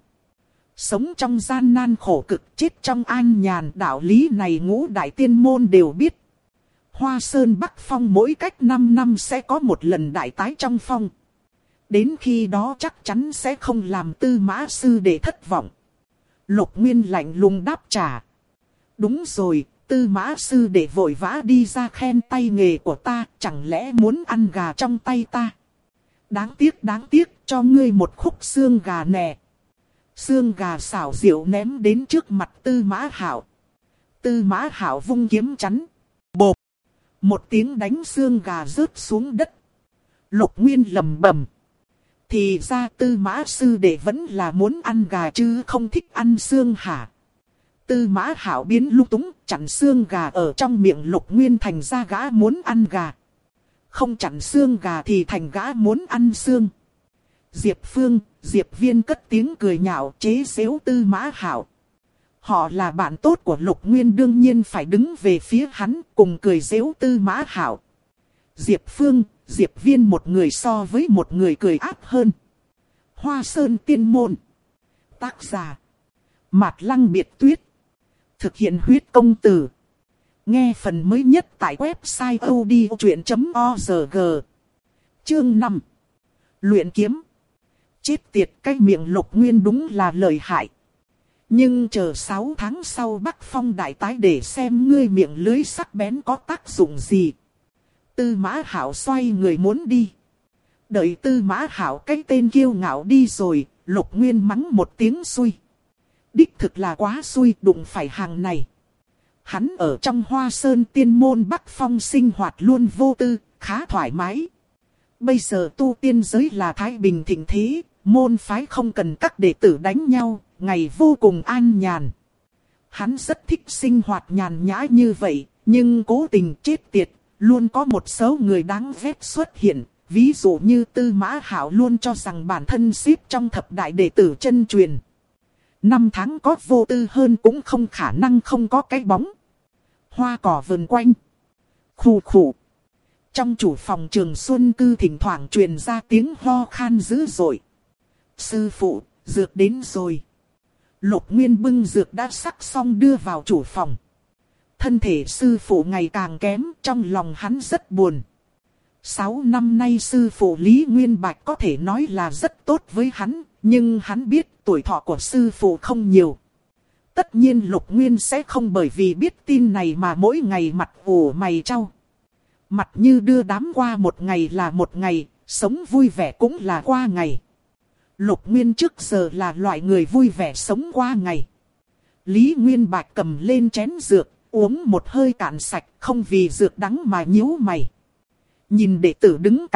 Sống trong gian nan khổ cực, chết trong an nhàn, đạo lý này ngũ đại tiên môn đều biết. Hoa Sơn Bắc Phong mỗi cách 5 năm sẽ có một lần đại tái trong phong. Đến khi đó chắc chắn sẽ không làm Tư Mã sư đệ thất vọng. Lục Nguyên lạnh lùng đáp trả. Đúng rồi, Tư Mã sư đệ vội vã đi ra khen tay nghề của ta, chẳng lẽ muốn ăn gà trong tay ta? Đáng tiếc, cho ngươi một khúc xương gà nè. Xương gà xảo diệu ném đến trước mặt Tư Mã Hạo. Tư Mã Hạo vung kiếm chắn. Bộp. Một tiếng đánh xương gà rớt xuống đất. Lục Nguyên lẩm bẩm. Thì ra Tư Mã sư đệ vẫn là muốn ăn gà chứ không thích ăn xương hả? Tư Mã Hạo biến lung túng, chặn xương gà ở trong miệng Lục Nguyên thành ra gã muốn ăn gà. Không chặn xương gà thì thành gã muốn ăn xương. Diệp Phương, Diệp Viên cất tiếng cười nhạo chế giễu Tư Mã Hạo. Họ là bạn tốt của Lục Nguyên đương nhiên phải đứng về phía hắn cùng cười giễu Tư Mã Hạo. Diệp Phương, Diệp Viên một người so với một người cười áp hơn. Hoa Sơn Tiên Môn. Tác giả Mạt Lăng Biệt Tuyết. Thực hiện huyết công từ. Nghe phần mới nhất tại website odchuyện.org. Chương 5. Luyện kiếm. Chết tiệt, cái miệng Lục Nguyên đúng là lợi hại. Nhưng chờ 6 tháng sau Bắc Phong đại tái để xem ngươi miệng lưới sắc bén có tác dụng gì. Tư Mã Hạo xoay người muốn đi. Đợi Tư Mã Hạo cái tên kiêu ngạo đi rồi, Lục Nguyên mắng một tiếng xui. Đích thực là quá xui, đụng phải hàng này. Hắn ở trong Hoa Sơn Tiên Môn Bắc Phong sinh hoạt luôn vô tư, khá thoải mái. Bây giờ tu tiên giới là Thái Bình thịnh thế, môn phái không cần các đệ tử đánh nhau, ngày vô cùng an nhàn. Hắn rất thích sinh hoạt nhàn nhã như vậy, nhưng cố tình chết tiệt, luôn có một số người đáng ghét xuất hiện. Ví dụ như Tư Mã Hạo luôn cho rằng bản thân xếp trong thập đại đệ tử chân truyền. 5 tháng có vô tư hơn cũng không khả năng không có cái bóng. Hoa cỏ vần quanh. Khù khù. Trong chủ phòng Trường Xuân Cư thỉnh thoảng truyền ra tiếng ho khan dữ dội. Sư phụ, dược đến rồi. Lục Nguyên bưng dược đã sắc xong đưa vào chủ phòng. Thân thể sư phụ ngày càng kém, trong lòng hắn rất buồn. 6 năm nay sư phụ Lý Nguyên Bạch có thể nói là rất tốt với hắn, nhưng hắn biết tuổi thọ của sư phụ không nhiều. Tất nhiên Lục Nguyên sẽ không bởi vì biết tin này mà mỗi ngày mặt ủ mày trao. Mặt như đưa đám qua một ngày là một ngày, sống vui vẻ cũng là qua ngày. Lục Nguyên trước giờ là loại người vui vẻ sống qua ngày. Lý Nguyên Bạch cầm lên chén dược, uống một hơi cạn sạch, không vì dược đắng mà nhíu mày. Nhìn đệ tử đứng cạnh,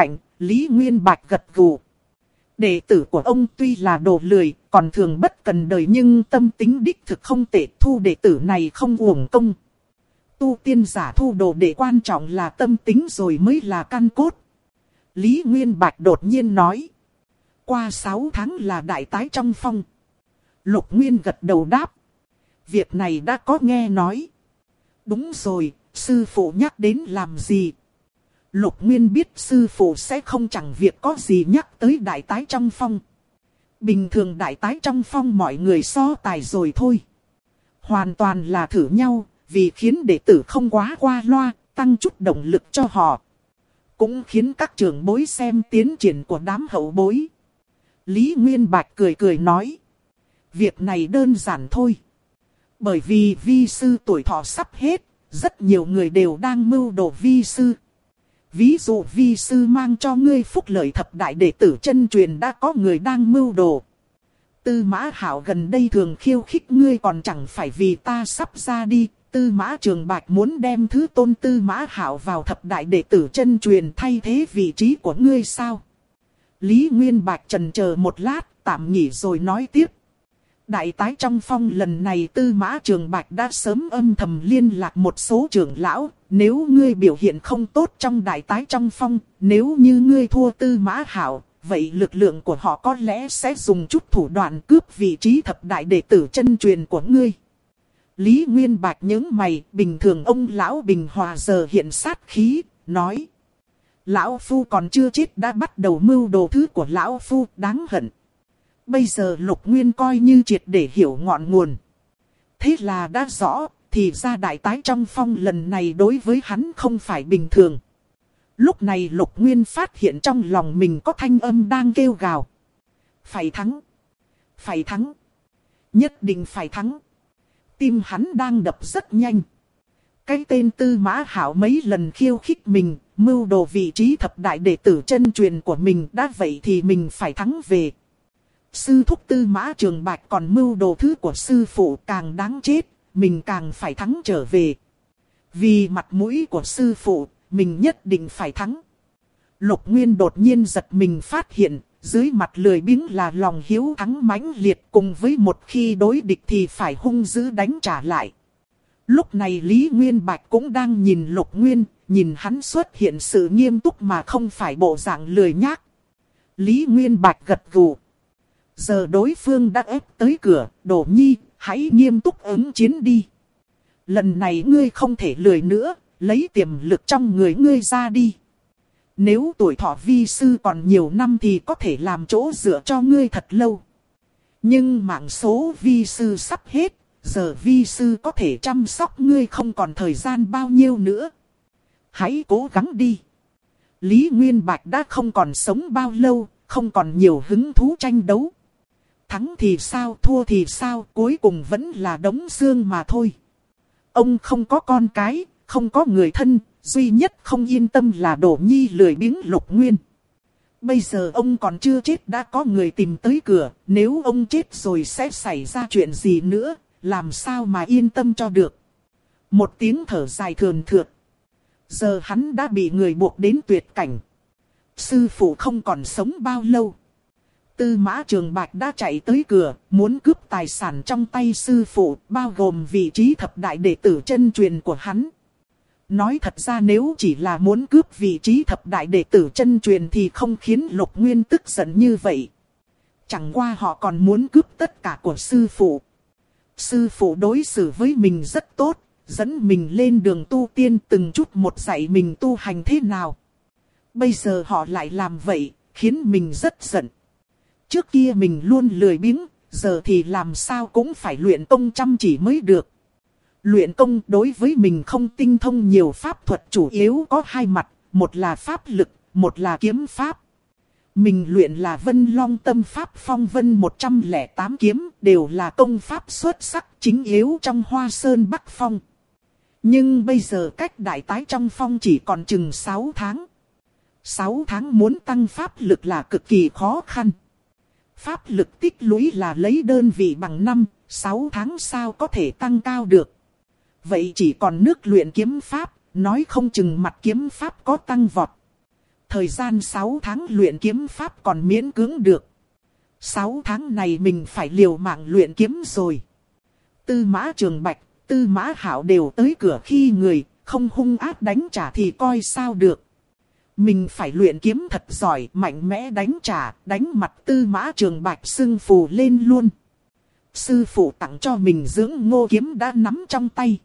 Lý Nguyên Bạch gật gù. Đệ tử của ông tuy là đồ lười, còn thường bất cần đời nhưng tâm tính đích thực không tệ, thu đệ tử này không uổng công. Tu tiên giả thu đồ đệ quan trọng là tâm tính rồi mới là căn cốt. Lý Nguyên Bạch đột nhiên nói. Qua 6 tháng là đại tái trong phong. Lục Nguyên gật đầu đáp. Việc này đã có nghe nói. Đúng rồi, sư phụ nhắc đến làm gì? Lục Nguyên biết sư phụ sẽ không chẳng việc có gì nhắc tới đại tái trong phong. Bình thường đại tái trong phong mọi người so tài rồi thôi. Hoàn toàn là thử nhau, vì khiến đệ tử không quá qua loa, tăng chút động lực cho họ. Cũng khiến các trưởng bối xem tiến triển của đám hậu bối. Lý Nguyên Bạch cười cười nói. Việc này đơn giản thôi. Bởi vì vi sư tuổi thọ sắp hết, rất nhiều người đều đang mưu đồ vi sư. Ví dụ vi sư mang cho ngươi phúc lợi thập đại đệ tử chân truyền đã có người đang mưu đồ. Tư Mã Hảo gần đây thường khiêu khích ngươi còn chẳng phải vì ta sắp ra đi. Tư Mã Trường Bạch muốn đem thứ tôn Tư Mã Hảo vào thập đại đệ tử chân truyền thay thế vị trí của ngươi sao? Lý Nguyên Bạch chần chờ một lát, tạm nghỉ rồi nói tiếp. Đại tái trong phong lần này Tư Mã Trường Bạch đã sớm âm thầm liên lạc một số trưởng lão. Nếu ngươi biểu hiện không tốt trong đại tái trong phong, nếu như ngươi thua Tư Mã Hảo, vậy lực lượng của họ có lẽ sẽ dùng chút thủ đoạn cướp vị trí thập đại đệ tử chân truyền của ngươi. Lý Nguyên Bạch nhướng mày, bình thường ông lão bình hòa giờ hiện sát khí, nói. Lão Phu còn chưa chết đã bắt đầu mưu đồ thứ của Lão Phu, đáng hận. Bây giờ Lục Nguyên coi như triệt để hiểu ngọn nguồn. Thế là đã rõ, thì ra đại tái trong phong lần này đối với hắn không phải bình thường. Lúc này Lục Nguyên phát hiện trong lòng mình có thanh âm đang kêu gào. Phải thắng. Phải thắng. Nhất định phải thắng. Tim hắn đang đập rất nhanh. Cái tên Tư Mã Hảo mấy lần khiêu khích mình, mưu đồ vị trí thập đại đệ tử chân truyền của mình, đã vậy thì mình phải thắng về. Sư thúc Tư Mã Trường Bạch còn mưu đồ thứ của sư phụ, càng đáng chết, mình càng phải thắng trở về. Vì mặt mũi của sư phụ, mình nhất định phải thắng. Lục Nguyên đột nhiên giật mình phát hiện, dưới mặt lười biếng là lòng hiếu thắng mãnh liệt, cùng với một khi đối địch thì phải hung dữ đánh trả lại. Lúc này Lý Nguyên Bạch cũng đang nhìn Lục Nguyên, nhìn hắn xuất hiện sự nghiêm túc mà không phải bộ dạng lười nhác. Lý Nguyên Bạch gật gù. Giờ đối phương đã ép tới cửa, Đỗ Nhi, hãy nghiêm túc ứng chiến đi. Lần này ngươi không thể lười nữa, lấy tiềm lực trong người ngươi ra đi. Nếu tuổi thọ vi sư còn nhiều năm thì có thể làm chỗ dựa cho ngươi thật lâu. Nhưng mạng số vi sư sắp hết, giờ vi sư có thể chăm sóc ngươi không còn thời gian bao nhiêu nữa. Hãy cố gắng đi. Lý Nguyên Bạch đã không còn sống bao lâu, không còn nhiều hứng thú tranh đấu. Thắng thì sao, thua thì sao, cuối cùng vẫn là đống xương mà thôi. Ông không có con cái, không có người thân, duy nhất không yên tâm là Đỗ Nhi lười biếng Lục Nguyên. Bây giờ ông còn chưa chết đã có người tìm tới cửa, nếu ông chết rồi sẽ xảy ra chuyện gì nữa, làm sao mà yên tâm cho được. Một tiếng thở dài thườn thượt. Giờ hắn đã bị người buộc đến tuyệt cảnh. Sư phụ không còn sống bao lâu. Tư Mã Trường Bạch đã chạy tới cửa, muốn cướp tài sản trong tay sư phụ, bao gồm vị trí thập đại đệ tử chân truyền của hắn. Nói thật ra nếu chỉ là muốn cướp vị trí thập đại đệ tử chân truyền thì không khiến Lục Nguyên tức giận như vậy. Chẳng qua họ còn muốn cướp tất cả của sư phụ. Sư phụ đối xử với mình rất tốt, dẫn mình lên đường tu tiên từng chút một dạy mình tu hành thế nào. Bây giờ họ lại làm vậy, khiến mình rất giận. Trước kia mình luôn lười biếng, giờ thì làm sao cũng phải luyện công chăm chỉ mới được. Luyện công đối với mình không tinh thông nhiều pháp thuật, chủ yếu có hai mặt, một là pháp lực, một là kiếm pháp. Mình luyện là Vân Long Tâm Pháp Phong Vân 108 kiếm, đều là công pháp xuất sắc chính yếu trong Hoa Sơn Bắc Phong. Nhưng bây giờ cách đại tái trong phong chỉ còn chừng 6 tháng. 6 tháng muốn tăng pháp lực là cực kỳ khó khăn. Pháp lực tích lũy là lấy đơn vị bằng 5, 6 tháng sao có thể tăng cao được. Vậy chỉ còn nước luyện kiếm pháp, nói không chừng mặt kiếm pháp có tăng vọt. Thời gian 6 tháng luyện kiếm pháp còn miễn cưỡng được. 6 tháng này mình phải liều mạng luyện kiếm rồi. Tư Mã Trường Bạch, Tư Mã Hạo đều tới cửa khi người, không hung ác đánh trả thì coi sao được. Mình phải luyện kiếm thật giỏi, mạnh mẽ đánh trả, đánh mặt Tư Mã Trường Bạch sưng phù lên luôn. Sư phụ tặng cho mình dưỡng ngô kiếm đã nắm trong tay.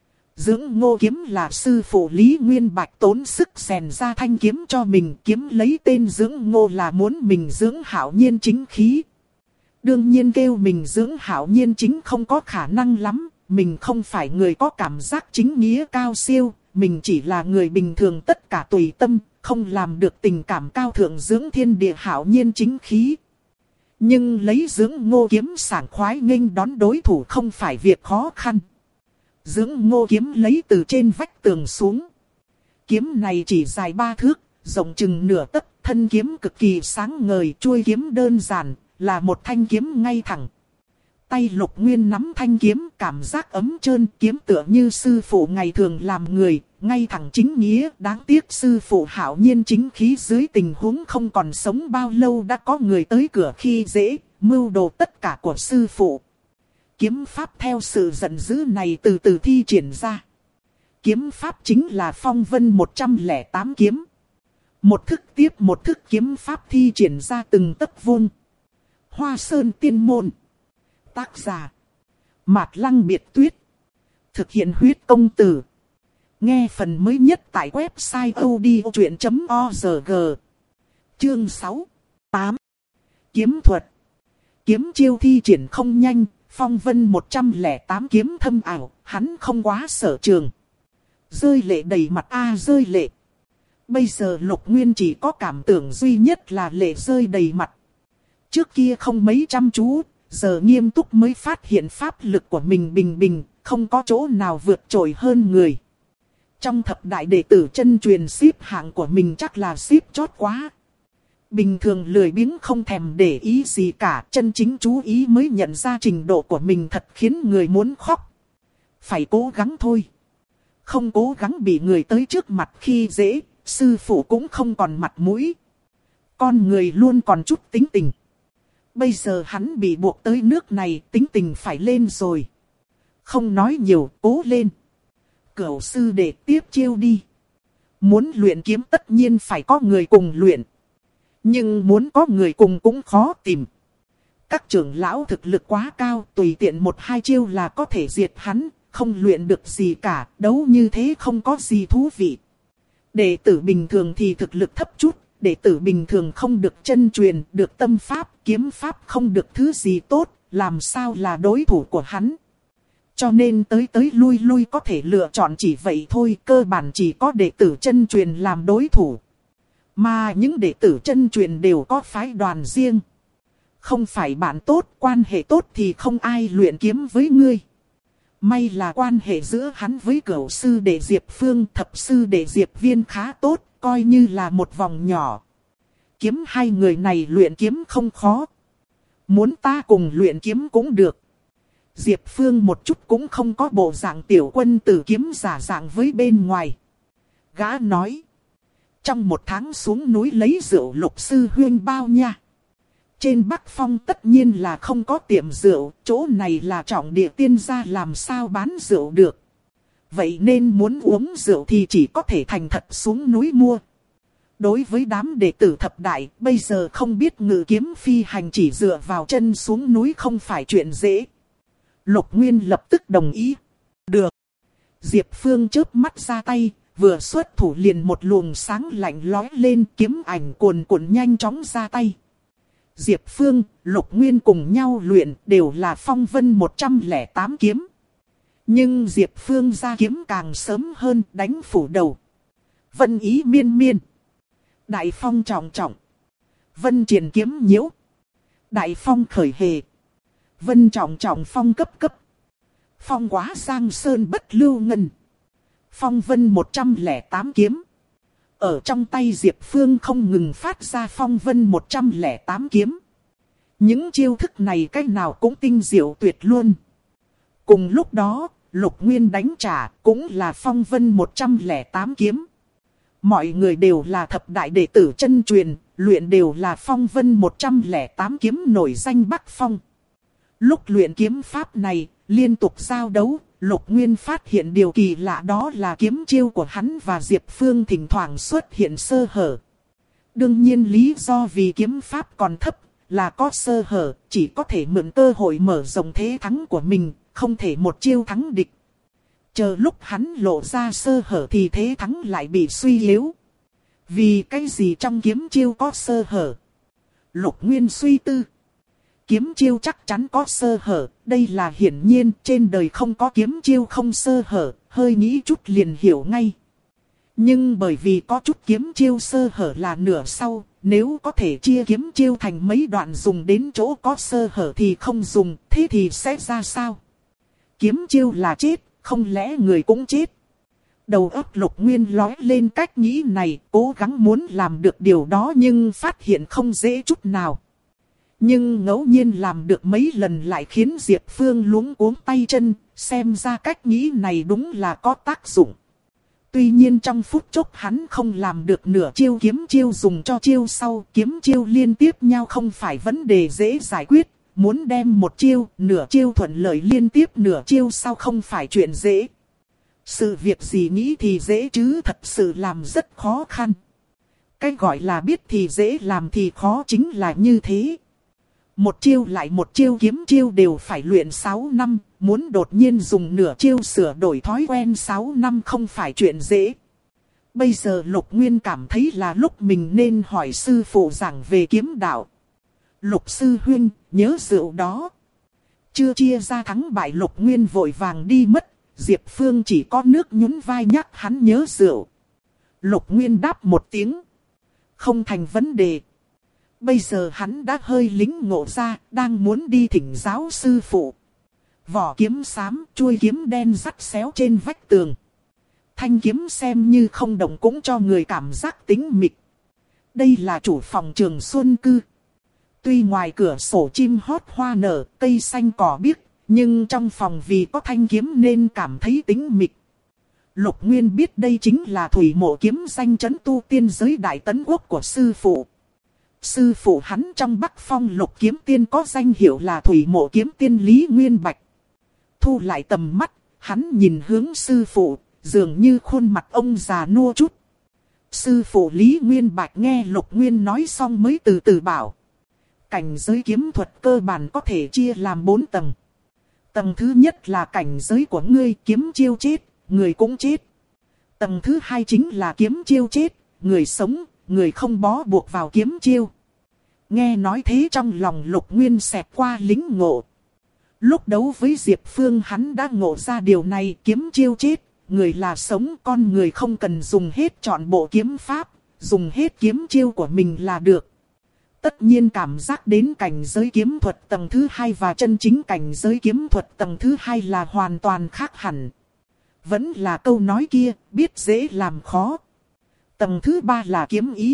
Dưỡng ngô kiếm là sư phụ Lý Nguyên Bạch tốn sức rèn ra thanh kiếm cho mình, kiếm lấy tên dưỡng ngô là muốn mình dưỡng hạo nhiên chính khí. Đương nhiên kêu mình dưỡng hạo nhiên chính không có khả năng lắm, mình không phải người có cảm giác chính nghĩa cao siêu, mình chỉ là người bình thường tất cả tùy tâm, không làm được tình cảm cao thượng dưỡng thiên địa hạo nhiên chính khí. Nhưng lấy dưỡng ngô kiếm sảng khoái nghênh đón đối thủ không phải việc khó khăn. Dưỡng ngô kiếm lấy từ trên vách tường xuống. Kiếm này chỉ dài 3 thước, rộng chừng nửa tấc, thân kiếm cực kỳ sáng ngời, chuôi kiếm đơn giản, là một thanh kiếm ngay thẳng. Tay Lục Nguyên nắm thanh kiếm, cảm giác ấm trơn, kiếm tựa như sư phụ ngày thường làm người, ngay thẳng chính nghĩa. Đáng tiếc sư phụ hạo nhiên chính khí dưới tình huống không còn sống bao lâu đã có người tới cửa khi dễ, mưu đồ tất cả của sư phụ. Kiếm pháp theo sự giận dữ này từ từ thi triển ra. Kiếm pháp chính là Phong Vân 108 kiếm. Một thức tiếp một thức kiếm pháp thi triển ra từng tấc vuông. Hoa Sơn Tiên Môn. Tác giả Mạt Lăng Biệt Tuyết. Thực hiện huyết công từ. Nghe phần mới nhất tại website odchuyện.org. Chương 6. 8. Kiếm thuật. Kiếm chiêu thi triển không nhanh. Phong Vân 108 kiếm thâm ảo, hắn không quá sở trường. Rơi lệ đầy mặt rơi lệ. Bây giờ Lục Nguyên chỉ có cảm tưởng duy nhất là lệ rơi đầy mặt. Trước kia không mấy chăm chú, giờ nghiêm túc mới phát hiện pháp lực của mình bình bình, không có chỗ nào vượt trội hơn người. Trong thập đại đệ tử chân truyền xếp hạng của mình chắc là xếp chót quá. Bình thường lười biếng không thèm để ý gì cả, chân chính chú ý mới nhận ra trình độ của mình thật khiến người muốn khóc. Phải cố gắng thôi. Không cố gắng bị người tới trước mặt khi dễ, sư phụ cũng không còn mặt mũi. Con người luôn còn chút tính tình. Bây giờ hắn bị buộc tới nước này, tính tình phải lên rồi. Không nói nhiều, cố lên. Cửu sư đệ tiếp chiêu đi. Muốn luyện kiếm tất nhiên phải có người cùng luyện. Nhưng muốn có người cùng cũng khó tìm. Các trưởng lão thực lực quá cao, tùy tiện 1-2 chiêu là có thể diệt hắn, không luyện được gì cả, đấu như thế không có gì thú vị. Đệ tử bình thường thì thực lực thấp chút, đệ tử bình thường không được chân truyền, được tâm pháp, kiếm pháp không được thứ gì tốt, làm sao là đối thủ của hắn. Cho nên tới lui lui có thể lựa chọn chỉ vậy thôi, cơ bản chỉ có đệ tử chân truyền làm đối thủ. Mà những đệ tử chân truyền đều có phái đoàn riêng. Không phải bạn tốt, quan hệ tốt thì không ai luyện kiếm với ngươi. May là quan hệ giữa hắn với cửu sư đệ Diệp Phương, thập sư đệ Diệp Viên khá tốt, coi như là một vòng nhỏ. Kiếm hai người này luyện kiếm không khó. Muốn ta cùng luyện kiếm cũng được. Diệp Phương một chút cũng không có bộ dạng tiểu quân tử kiếm giả dạng với bên ngoài. Gã nói. Trong 1 tháng xuống núi lấy rượu Lục sư huynh bao nha. Trên Bắc Phong tất nhiên là không có tiệm rượu, chỗ này là trọng địa tiên gia làm sao bán rượu được. Vậy nên muốn uống rượu thì chỉ có thể thành thật xuống núi mua. Đối với đám đệ tử thập đại, bây giờ không biết ngự kiếm phi hành chỉ dựa vào chân xuống núi không phải chuyện dễ. Lục Nguyên lập tức đồng ý. Được. Diệp Phương chớp mắt ra tay, vừa xuất thủ liền một luồng sáng lạnh lóe lên, kiếm ảnh cuồn cuộn nhanh chóng ra tay. Diệp Phương, Lục Nguyên cùng nhau luyện đều là Phong Vân 108 kiếm. Nhưng Diệp Phương ra kiếm càng sớm hơn, đánh phủ đầu. Vân ý miên miên. Đại phong trọng trọng. Vân triển kiếm nhiễu. Đại phong khởi hề. Vân trọng trọng phong cấp cấp. Phong quá giang sơn bất lưu ngân. Phong Vân 108 kiếm. Ở trong tay Diệp Phương không ngừng phát ra Phong Vân 108 kiếm. Những chiêu thức này cách nào cũng tinh diệu tuyệt luôn. Cùng lúc đó, Lục Nguyên đánh trả cũng là Phong Vân 108 kiếm. Mọi người đều là thập đại đệ tử chân truyền, luyện đều là phong vân 108 kiếm nổi danh Bắc Phong. Lúc luyện kiếm pháp này, liên tục giao đấu, Lục Nguyên phát hiện điều kỳ lạ, đó là kiếm chiêu của hắn và Diệp Phương thỉnh thoảng xuất hiện sơ hở. Đương nhiên lý do vì kiếm pháp còn thấp, là có sơ hở, chỉ có thể mượn cơ hội mở rộng thế thắng của mình, không thể một chiêu thắng địch. Chờ lúc hắn lộ ra sơ hở thì thế thắng lại bị suy yếu. Vì cái gì trong kiếm chiêu có sơ hở? Lục Nguyên suy tư. Kiếm chiêu chắc chắn có sơ hở, đây là hiển nhiên, trên đời không có kiếm chiêu không sơ hở, hơi nghĩ chút liền hiểu ngay. Nhưng bởi vì có chút kiếm chiêu sơ hở là nửa sau, nếu có thể chia kiếm chiêu thành mấy đoạn dùng đến chỗ có sơ hở thì không dùng, thế thì sẽ ra sao? Kiếm chiêu là chết, không lẽ người cũng chết? Đầu óc Lục Nguyên lói lên cách nghĩ này, cố gắng muốn làm được điều đó nhưng phát hiện không dễ chút nào. Nhưng ngẫu nhiên làm được mấy lần lại khiến Diệp Phương luống cuống tay chân, xem ra cách nghĩ này đúng là có tác dụng. Tuy nhiên trong phút chốc hắn không làm được nửa chiêu kiếm chiêu dùng cho chiêu sau, kiếm chiêu liên tiếp nhau không phải vấn đề dễ giải quyết, muốn đem một chiêu, nửa chiêu thuận lợi liên tiếp nửa chiêu sau không phải chuyện dễ. Sự việc gì nghĩ thì dễ chứ thật sự làm rất khó khăn. Cái gọi là biết thì dễ làm thì khó chính là như thế. Một chiêu lại một chiêu kiếm chiêu đều phải luyện 6 năm, muốn đột nhiên dùng nửa chiêu sửa đổi thói quen 6 năm không phải chuyện dễ. Bây giờ Lục Nguyên cảm thấy là lúc mình nên hỏi sư phụ giảng về kiếm đạo. Lục sư huynh, nhớ rượu đó. Chưa chia ra thắng bại Lục Nguyên vội vàng đi mất, Diệp Phương chỉ có nước nhún vai nhắc hắn nhớ rượu. Lục Nguyên đáp một tiếng. Không thành vấn đề. Bây giờ hắn đã hơi lính ngộ ra, đang muốn đi thỉnh giáo sư phụ. Vỏ kiếm xám, chuôi kiếm đen rắc xéo trên vách tường. Thanh kiếm xem như không động cũng cho người cảm giác tĩnh mịch. Đây là chủ phòng Trường Xuân Cư. Tuy ngoài cửa sổ chim hót hoa nở, cây xanh cỏ biếc, nhưng trong phòng vì có thanh kiếm nên cảm thấy tĩnh mịch. Lục Nguyên biết đây chính là thủy mộ kiếm danh chấn tu tiên giới Đại Tấn Quốc của sư phụ. Sư phụ hắn trong Bắc Phong Lục Kiếm Tiên có danh hiệu là Thủy Mộ Kiếm Tiên Lý Nguyên Bạch. Thu lại tầm mắt, hắn nhìn hướng sư phụ, dường như khuôn mặt ông già nua chút. Sư phụ Lý Nguyên Bạch nghe Lục Nguyên nói xong mới từ từ bảo. Cảnh giới kiếm thuật cơ bản có thể chia làm 4 tầng. Tầng thứ nhất là cảnh giới của ngươi, kiếm chiêu chết, người cũng chết. Tầng thứ hai chính là kiếm chiêu chết, người sống, người không bó buộc vào kiếm chiêu. Nghe nói thế trong lòng Lục Nguyên xẹt qua lính ngộ. Lúc đấu với Diệp Phương hắn đã ngộ ra điều này, kiếm chiêu chết, người là sống, con người không cần dùng hết trọn bộ kiếm pháp, dùng hết kiếm chiêu của mình là được. Tất nhiên cảm giác đến cảnh giới kiếm thuật tầng thứ hai và chân chính cảnh giới kiếm thuật tầng thứ hai là hoàn toàn khác hẳn. Vẫn là câu nói kia, biết dễ làm khó. Tầng thứ ba là kiếm ý.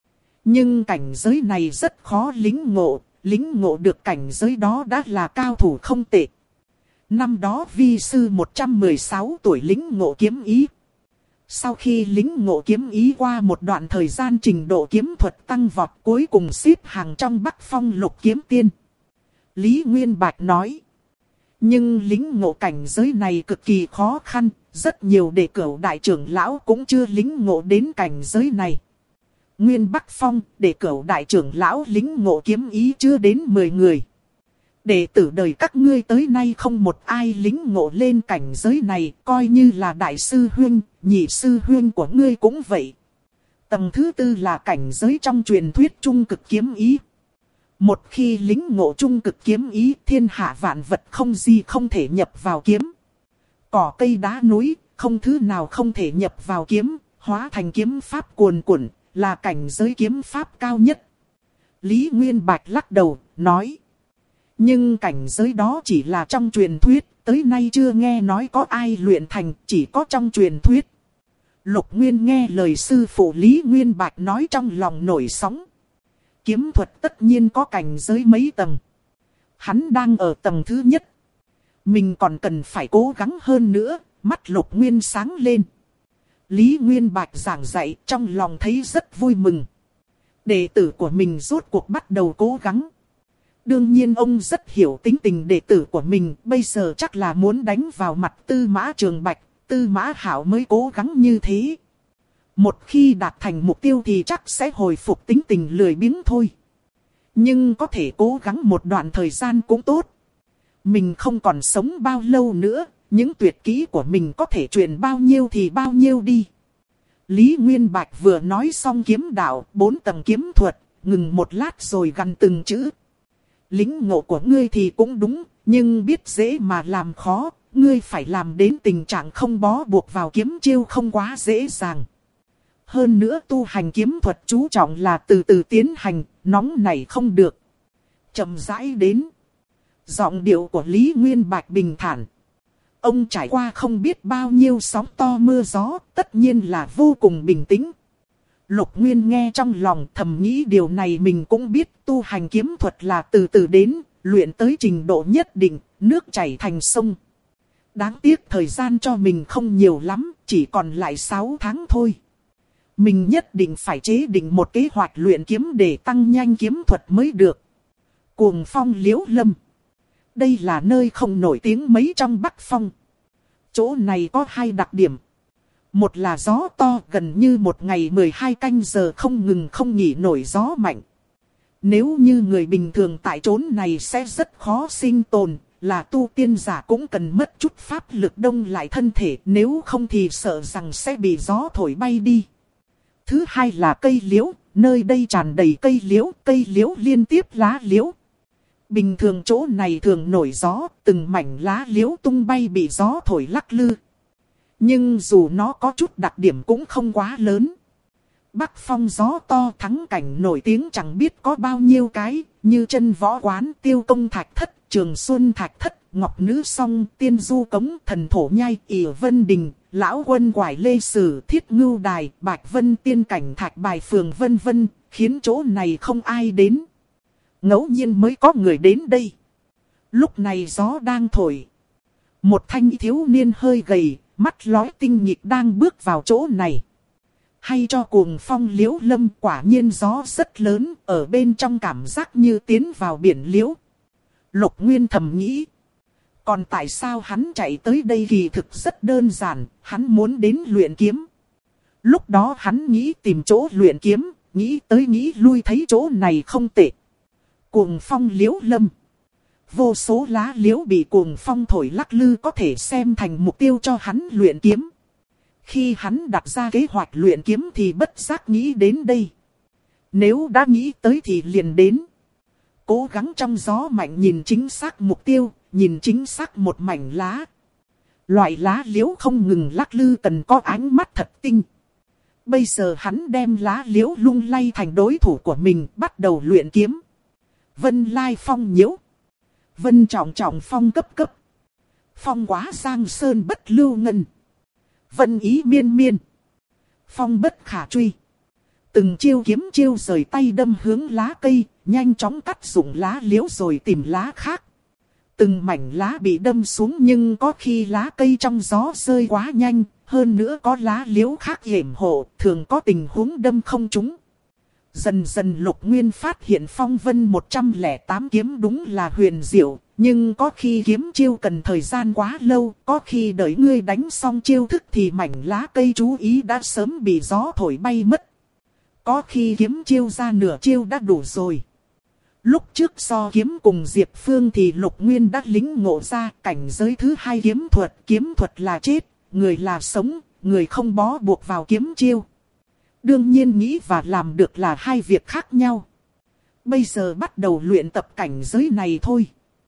Nhưng cảnh giới này rất khó lính ngộ được cảnh giới đó đã là cao thủ không tệ. Năm đó vi sư 116 tuổi lính ngộ kiếm ý. Sau khi lính ngộ kiếm ý qua một đoạn thời gian trình độ kiếm thuật tăng vọt cuối cùng xếp hàng trong Bắc Phong Lục Kiếm Tiên. Lý Nguyên Bạch nói. Nhưng lính ngộ cảnh giới này cực kỳ khó khăn, rất nhiều đệ cửu đại trưởng lão cũng chưa lính ngộ đến cảnh giới này. Nguyên Bắc Phong, đệ cửu đại trưởng lão lính ngộ kiếm ý chưa đến 10 người. Đệ tử đời các ngươi tới nay không một ai lính ngộ lên cảnh giới này, coi như là đại sư huynh, nhị sư huynh của ngươi cũng vậy. Tầng thứ tư là cảnh giới trong truyền thuyết trung cực kiếm ý. Một khi lính ngộ trung cực kiếm ý, thiên hạ vạn vật không gì không thể nhập vào kiếm. Cỏ cây đá núi, không thứ nào không thể nhập vào kiếm, hóa thành kiếm pháp cuồn cuộn, là cảnh giới kiếm pháp cao nhất. Lý Nguyên Bạch lắc đầu, nói. Nhưng cảnh giới đó chỉ là trong truyền thuyết, tới nay chưa nghe nói có ai luyện thành, chỉ có trong truyền thuyết. Lục Nguyên nghe lời sư phụ Lý Nguyên Bạch nói trong lòng nổi sóng. Kiếm thuật tất nhiên có cảnh giới mấy tầng. Hắn đang ở tầng thứ nhất. Mình còn cần phải cố gắng hơn nữa, mắt Lục Nguyên sáng lên. Lý Nguyên Bạch giảng dạy trong lòng thấy rất vui mừng. Đệ tử của mình rốt cuộc bắt đầu cố gắng. Đương nhiên ông rất hiểu tính tình đệ tử của mình, bây giờ chắc là muốn đánh vào mặt Tư Mã Trường Bạch, Tư Mã Hạo mới cố gắng như thế. Một khi đạt thành mục tiêu thì chắc sẽ hồi phục tính tình lười biếng thôi. Nhưng có thể cố gắng một đoạn thời gian cũng tốt. Mình không còn sống bao lâu nữa, những tuyệt kỹ của mình có thể truyền bao nhiêu thì bao nhiêu đi. Lý Nguyên Bạch vừa nói xong kiếm đạo, 4 tầng kiếm thuật, ngừng một lát rồi gằn từng chữ. Lĩnh ngộ của ngươi thì cũng đúng, nhưng biết dễ mà làm khó, ngươi phải làm đến tình trạng không bó buộc vào kiếm chiêu không quá dễ dàng. Hơn nữa tu hành kiếm thuật chú trọng là từ từ tiến hành, nóng này không được. Chậm rãi đến. Giọng điệu của Lý Nguyên Bạch bình thản. Ông trải qua không biết bao nhiêu sóng to mưa gió, tất nhiên là vô cùng bình tĩnh. Lục Nguyên nghe trong lòng thầm nghĩ điều này mình cũng biết, tu hành kiếm thuật là từ từ đến, luyện tới trình độ nhất định, nước chảy thành sông. Đáng tiếc thời gian cho mình không nhiều lắm, chỉ còn lại 6 tháng thôi. Mình nhất định phải chế định một kế hoạch luyện kiếm để tăng nhanh kiếm thuật mới được. Cuồng Phong Liễu Lâm. Đây là nơi không nổi tiếng mấy trong Bắc Phong. Chỗ này có 2 đặc điểm. Một là gió to, gần như một ngày 12 canh giờ không ngừng không nghỉ nổi gió mạnh. Nếu như người bình thường tại chốn này sẽ rất khó sinh tồn, là tu tiên giả cũng cần mất chút pháp lực đông lại thân thể, nếu không thì sợ rằng sẽ bị gió thổi bay đi. Thứ hai là cây liễu, nơi đây tràn đầy cây liễu liên tiếp lá liễu. Bình thường chỗ này thường nổi gió, từng mảnh lá liễu tung bay bị gió thổi lắc lư. Nhưng dù nó có chút đặc điểm cũng không quá lớn. Bắc Phong gió to thắng cảnh nổi tiếng chẳng biết có bao nhiêu cái, như Chân Võ Quán, Tiêu Công Thạch Thất, Trường Xuân Thạch Thất, Ngọc Nữ Song, Tiên Du Cống, Thần Thổ Nhai, ỉa Vân Đình, Lão Quân Quải Lê Sử, Thiết Ngưu Đài, Bạch Vân Tiên Cảnh Thạch Bài Phường vân vân, khiến chỗ này không ai đến. Ngẫu nhiên mới có người đến đây. Lúc này gió đang thổi. Một thanh thiếu niên hơi gầy, mắt lóe tinh nhịch đang bước vào chỗ này. Hay cho Cuồng Phong Liễu Lâm, quả nhiên gió rất lớn, ở bên trong cảm giác như tiến vào biển liễu. Lục Nguyên thầm nghĩ. Còn tại sao hắn chạy tới đây kỳ thực rất đơn giản, hắn muốn đến luyện kiếm. Lúc đó hắn nghĩ tìm chỗ luyện kiếm, nghĩ tới nghĩ lui thấy chỗ này không tệ. Cuồng Phong Liễu Lâm. Vô số lá liễu bị cuồng phong thổi lắc lư có thể xem thành mục tiêu cho hắn luyện kiếm. Khi hắn đặt ra kế hoạch luyện kiếm thì bất giác nghĩ đến đây. Nếu đã nghĩ tới thì liền đến. Cố gắng trong gió mạnh nhìn chính xác mục tiêu, nhìn chính xác một mảnh lá. Loại lá liễu không ngừng lắc lư cần có ánh mắt thật tinh. Bây giờ hắn đem lá liễu lung lay thành đối thủ của mình, bắt đầu luyện kiếm. Vân lai phong nhiễu. Vân trọng trọng phong cấp cấp. Phong quá giang sơn bất lưu ngân. Vân ý miên miên. Phong bất khả truy. Từng chiêu kiếm chiêu rời tay đâm hướng lá cây, nhanh chóng cắt dụng lá liễu rồi tìm lá khác. Từng mảnh lá bị đâm xuống nhưng có khi lá cây trong gió rơi quá nhanh, hơn nữa có lá liễu khác hiểm hộ, thường có tình huống đâm không trúng. Dần dần Lục Nguyên phát hiện phong vân 108 kiếm đúng là huyền diệu, nhưng có khi kiếm chiêu cần thời gian quá lâu, có khi đợi ngươi đánh xong chiêu thức thì mảnh lá cây chú ý đã sớm bị gió thổi bay mất. Có khi kiếm chiêu ra nửa chiêu đã đủ rồi. Lúc trước so kiếm cùng Diệp Phương thì Lục Nguyên đã lĩnh ngộ ra cảnh giới thứ 2 kiếm thuật là chết, người là sống, người không bó buộc vào kiếm chiêu. Đương nhiên nghĩ và làm được là 2 việc khác nhau. Bây giờ bắt đầu luyện tập cảnh giới này thôi.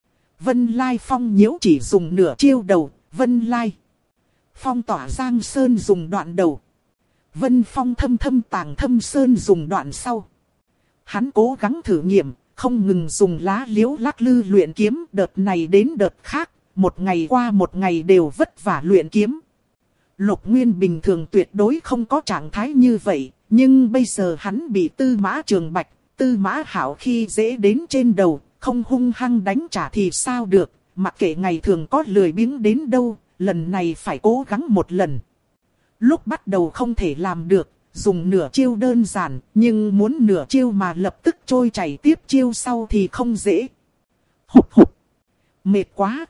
Vân Lai Phong nhiễu chỉ dùng nửa chiêu đầu, Vân Lai Phong tỏa giang sơn dùng đoạn đầu. Vân Phong thâm thâm tàng thâm sơn dùng đoạn sau. Hắn cố gắng thử nghiệm, không ngừng dùng lá liễu lắc lư luyện kiếm, đợt này đến đợt khác, một ngày qua một ngày đều vất vả luyện kiếm. Lục Nguyên bình thường tuyệt đối không có trạng thái như vậy, nhưng bây giờ hắn bị Tư Mã Trường Bạch, Tư Mã Hạo khi dễ đến trên đầu, không hung hăng đánh trả thì sao được, mặc kệ ngày thường có lười biếng đến đâu, lần này phải cố gắng một lần. Lúc bắt đầu không thể làm được, dùng nửa chiêu đơn giản, nhưng muốn nửa chiêu mà lập tức trôi chảy tiếp chiêu sau thì không dễ. Hụt hụt. Mệt quá.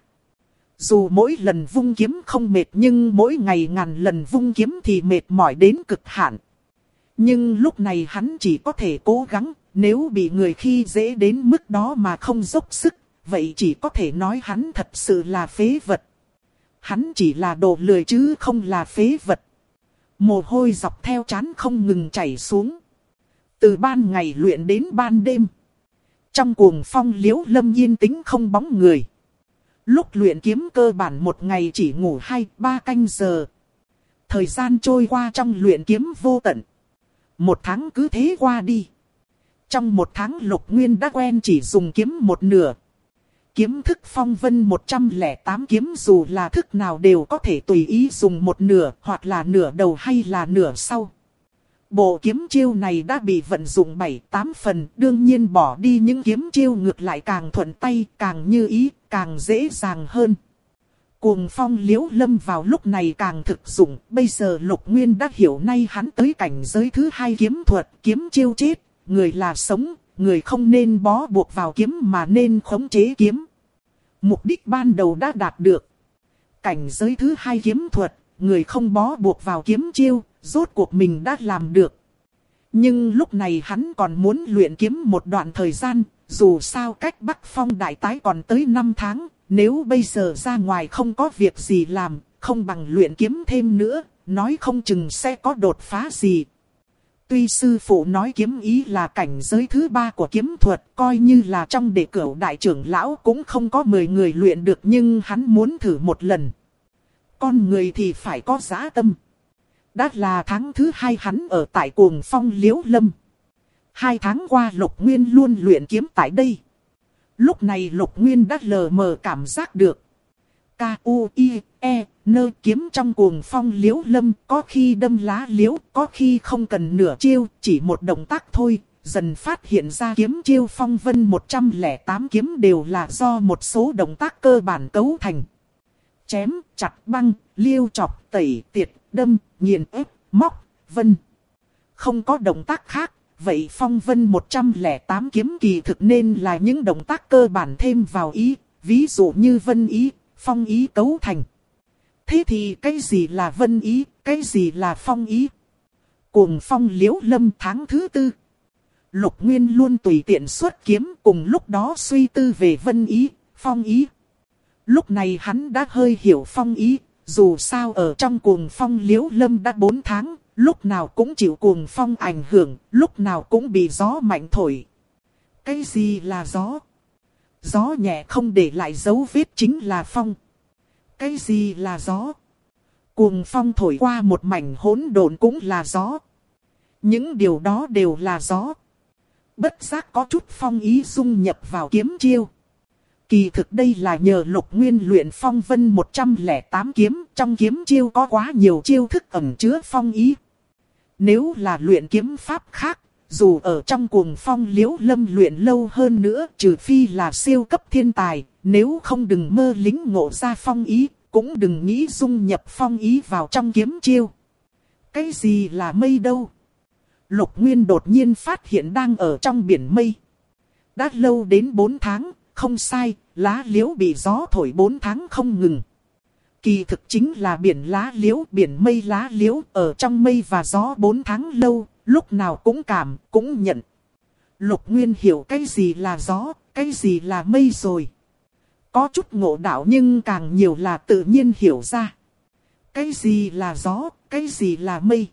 Dù mỗi lần vung kiếm không mệt nhưng mỗi ngày ngàn lần vung kiếm thì mệt mỏi đến cực hạn. Nhưng lúc này hắn chỉ có thể cố gắng, nếu bị người khi dễ đến mức đó mà không dốc sức, vậy chỉ có thể nói hắn thật sự là phế vật. Hắn chỉ là đồ lười chứ không là phế vật. Mồ hôi dọc theo trán không ngừng chảy xuống. Từ ban ngày luyện đến ban đêm. Trong cuồng phong Liễu Lâm yên tĩnh không bóng người. Lúc luyện kiếm cơ bản một ngày chỉ ngủ 2-3 canh giờ. Thời gian trôi qua trong luyện kiếm vô tận. Một tháng cứ thế qua đi. Trong một tháng Lục Nguyên đã quen chỉ dùng kiếm một nửa. Kiếm thức phong vân 108 kiếm dù là thức nào đều có thể tùy ý dùng một nửa hoặc là nửa đầu hay là nửa sau. Bộ kiếm chiêu này đã bị vận dụng 7-8 phần, đương nhiên bỏ đi những kiếm chiêu ngược lại càng thuận tay, càng như ý, càng dễ dàng hơn. Cuồng phong Liễu Lâm vào lúc này càng thực dụng, bây giờ Lục Nguyên đã hiểu nay hắn tới cảnh giới thứ 2 kiếm thuật, kiếm chiêu chết, người là sống, người không nên bó buộc vào kiếm mà nên khống chế kiếm. Mục đích ban đầu đã đạt được. Cảnh giới thứ 2 kiếm thuật, người không bó buộc vào kiếm chiêu, rốt cuộc mình đã làm được. Nhưng lúc này hắn còn muốn luyện kiếm một đoạn thời gian, dù sao cách Bắc Phong đại tái còn tới 5 tháng, nếu bây giờ ra ngoài không có việc gì làm, không bằng luyện kiếm thêm nữa, nói không chừng sẽ có đột phá gì. Tuy sư phụ nói kiếm ý là cảnh giới thứ 3 của kiếm thuật, coi như là trong đệ cửu đại trưởng lão cũng không có 10 người luyện được, nhưng hắn muốn thử một lần. Con người thì phải có dã tâm. Đã là tháng thứ 2 hắn ở tại cuồng phong Liễu Lâm. 2 tháng qua Lục Nguyên luôn luyện kiếm tại đây. Lúc này Lục Nguyên đã lờ mờ cảm giác được. K-U-I-E-N kiếm trong cuồng phong Liễu Lâm, có khi đâm lá liễu, có khi không cần nửa chiêu, chỉ một động tác thôi. Dần phát hiện ra kiếm chiêu phong vân 108 kiếm đều là do một số động tác cơ bản cấu thành. Chém, chặt, băng, liêu chọc, tẩy, tiệt, đâm, nghiền ép, móc, vân. Không có động tác khác, vậy phong vân 108 kiếm kỳ thực nên là những động tác cơ bản thêm vào ý, ví dụ như vân ý, phong ý cấu thành. Thế thì cái gì là vân ý, cái gì là phong ý? Cuồng phong Liễu Lâm tháng thứ 4. Lục Nguyên luôn tùy tiện xuất kiếm, cùng lúc đó suy tư về vân ý, phong ý. Lúc này hắn đã hơi hiểu phong ý, dù sao ở trong cuồng phong Liễu Lâm đã 4 tháng, lúc nào cũng chịu cuồng phong ảnh hưởng, lúc nào cũng bị gió mạnh thổi. Cái gì là gió? Gió nhẹ không để lại dấu vết chính là phong. Cái gì là gió? Cuồng phong thổi qua một mảnh hỗn độn cũng là gió. Những điều đó đều là gió. Bất giác có chút phong ý dung nhập vào kiếm chiêu. Kỳ thực đây là nhờ Lục Nguyên luyện phong vân 108 kiếm, trong kiếm chiêu có quá nhiều chiêu thức ẩn chứa phong ý. Nếu là luyện kiếm pháp khác, dù ở trong cuồng phong Liễu Lâm luyện lâu hơn nữa, trừ phi là siêu cấp thiên tài, nếu không đừng mơ lính ngộ ra phong ý, cũng đừng nghĩ dung nhập phong ý vào trong kiếm chiêu. Cái gì là mây đâu? Lục Nguyên đột nhiên phát hiện đang ở trong biển mây. Đã lâu đến 4 tháng, không sai, lá liễu bị gió thổi 4 tháng không ngừng. Kỳ thực chính là biển lá liễu, biển mây lá liễu, ở trong mây và gió 4 tháng lâu, lúc nào cũng cảm, cũng nhận. Lục Nguyên hiểu cái gì là gió, cái gì là mây rồi. Có chút ngộ đạo nhưng càng nhiều là tự nhiên hiểu ra. Cái gì là gió, cái gì là mây.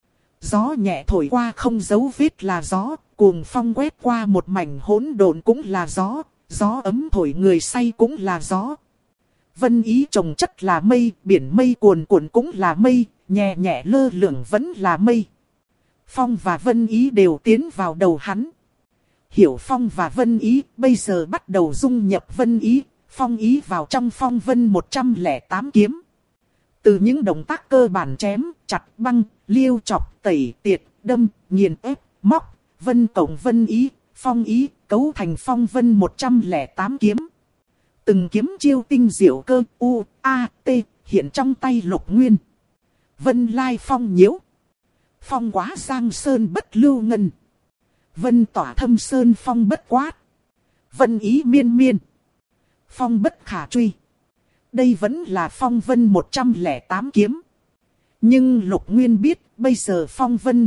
Gió nhẹ thổi qua không dấu vết là gió, cuồng phong quét qua một mảnh hỗn độn cũng là gió, gió ấm thổi người say cũng là gió. Vân ý trồng chất là mây, biển mây cuồn cuộn cũng là mây, nhẹ nhẹ lơ lửng vẫn là mây. Phong và vân ý đều tiến vào đầu hắn. Hiểu phong và vân ý, bây giờ bắt đầu dung nhập vân ý, phong ý vào trong phong vân 108 kiếm. Từ những động tác cơ bản chém, chặt, băng, liêu chọc, tẩy, tiệt, đâm, nghiền ép, móc, vân cộng vân ý, phong ý, cấu thành phong vân 108 kiếm. Từng kiếm chiêu tinh diệu cơ, u, a, t, hiện trong tay Lục Nguyên. Vân lai phong nhiễu. Phong quá giang sơn bất lưu ngân. Vân tỏa thâm sơn phong bất quát. Vân ý miên miên. Phong bất khả truy. Đây vẫn là phong vân 108 kiếm. Nhưng Lục Nguyên biết bây giờ phong vân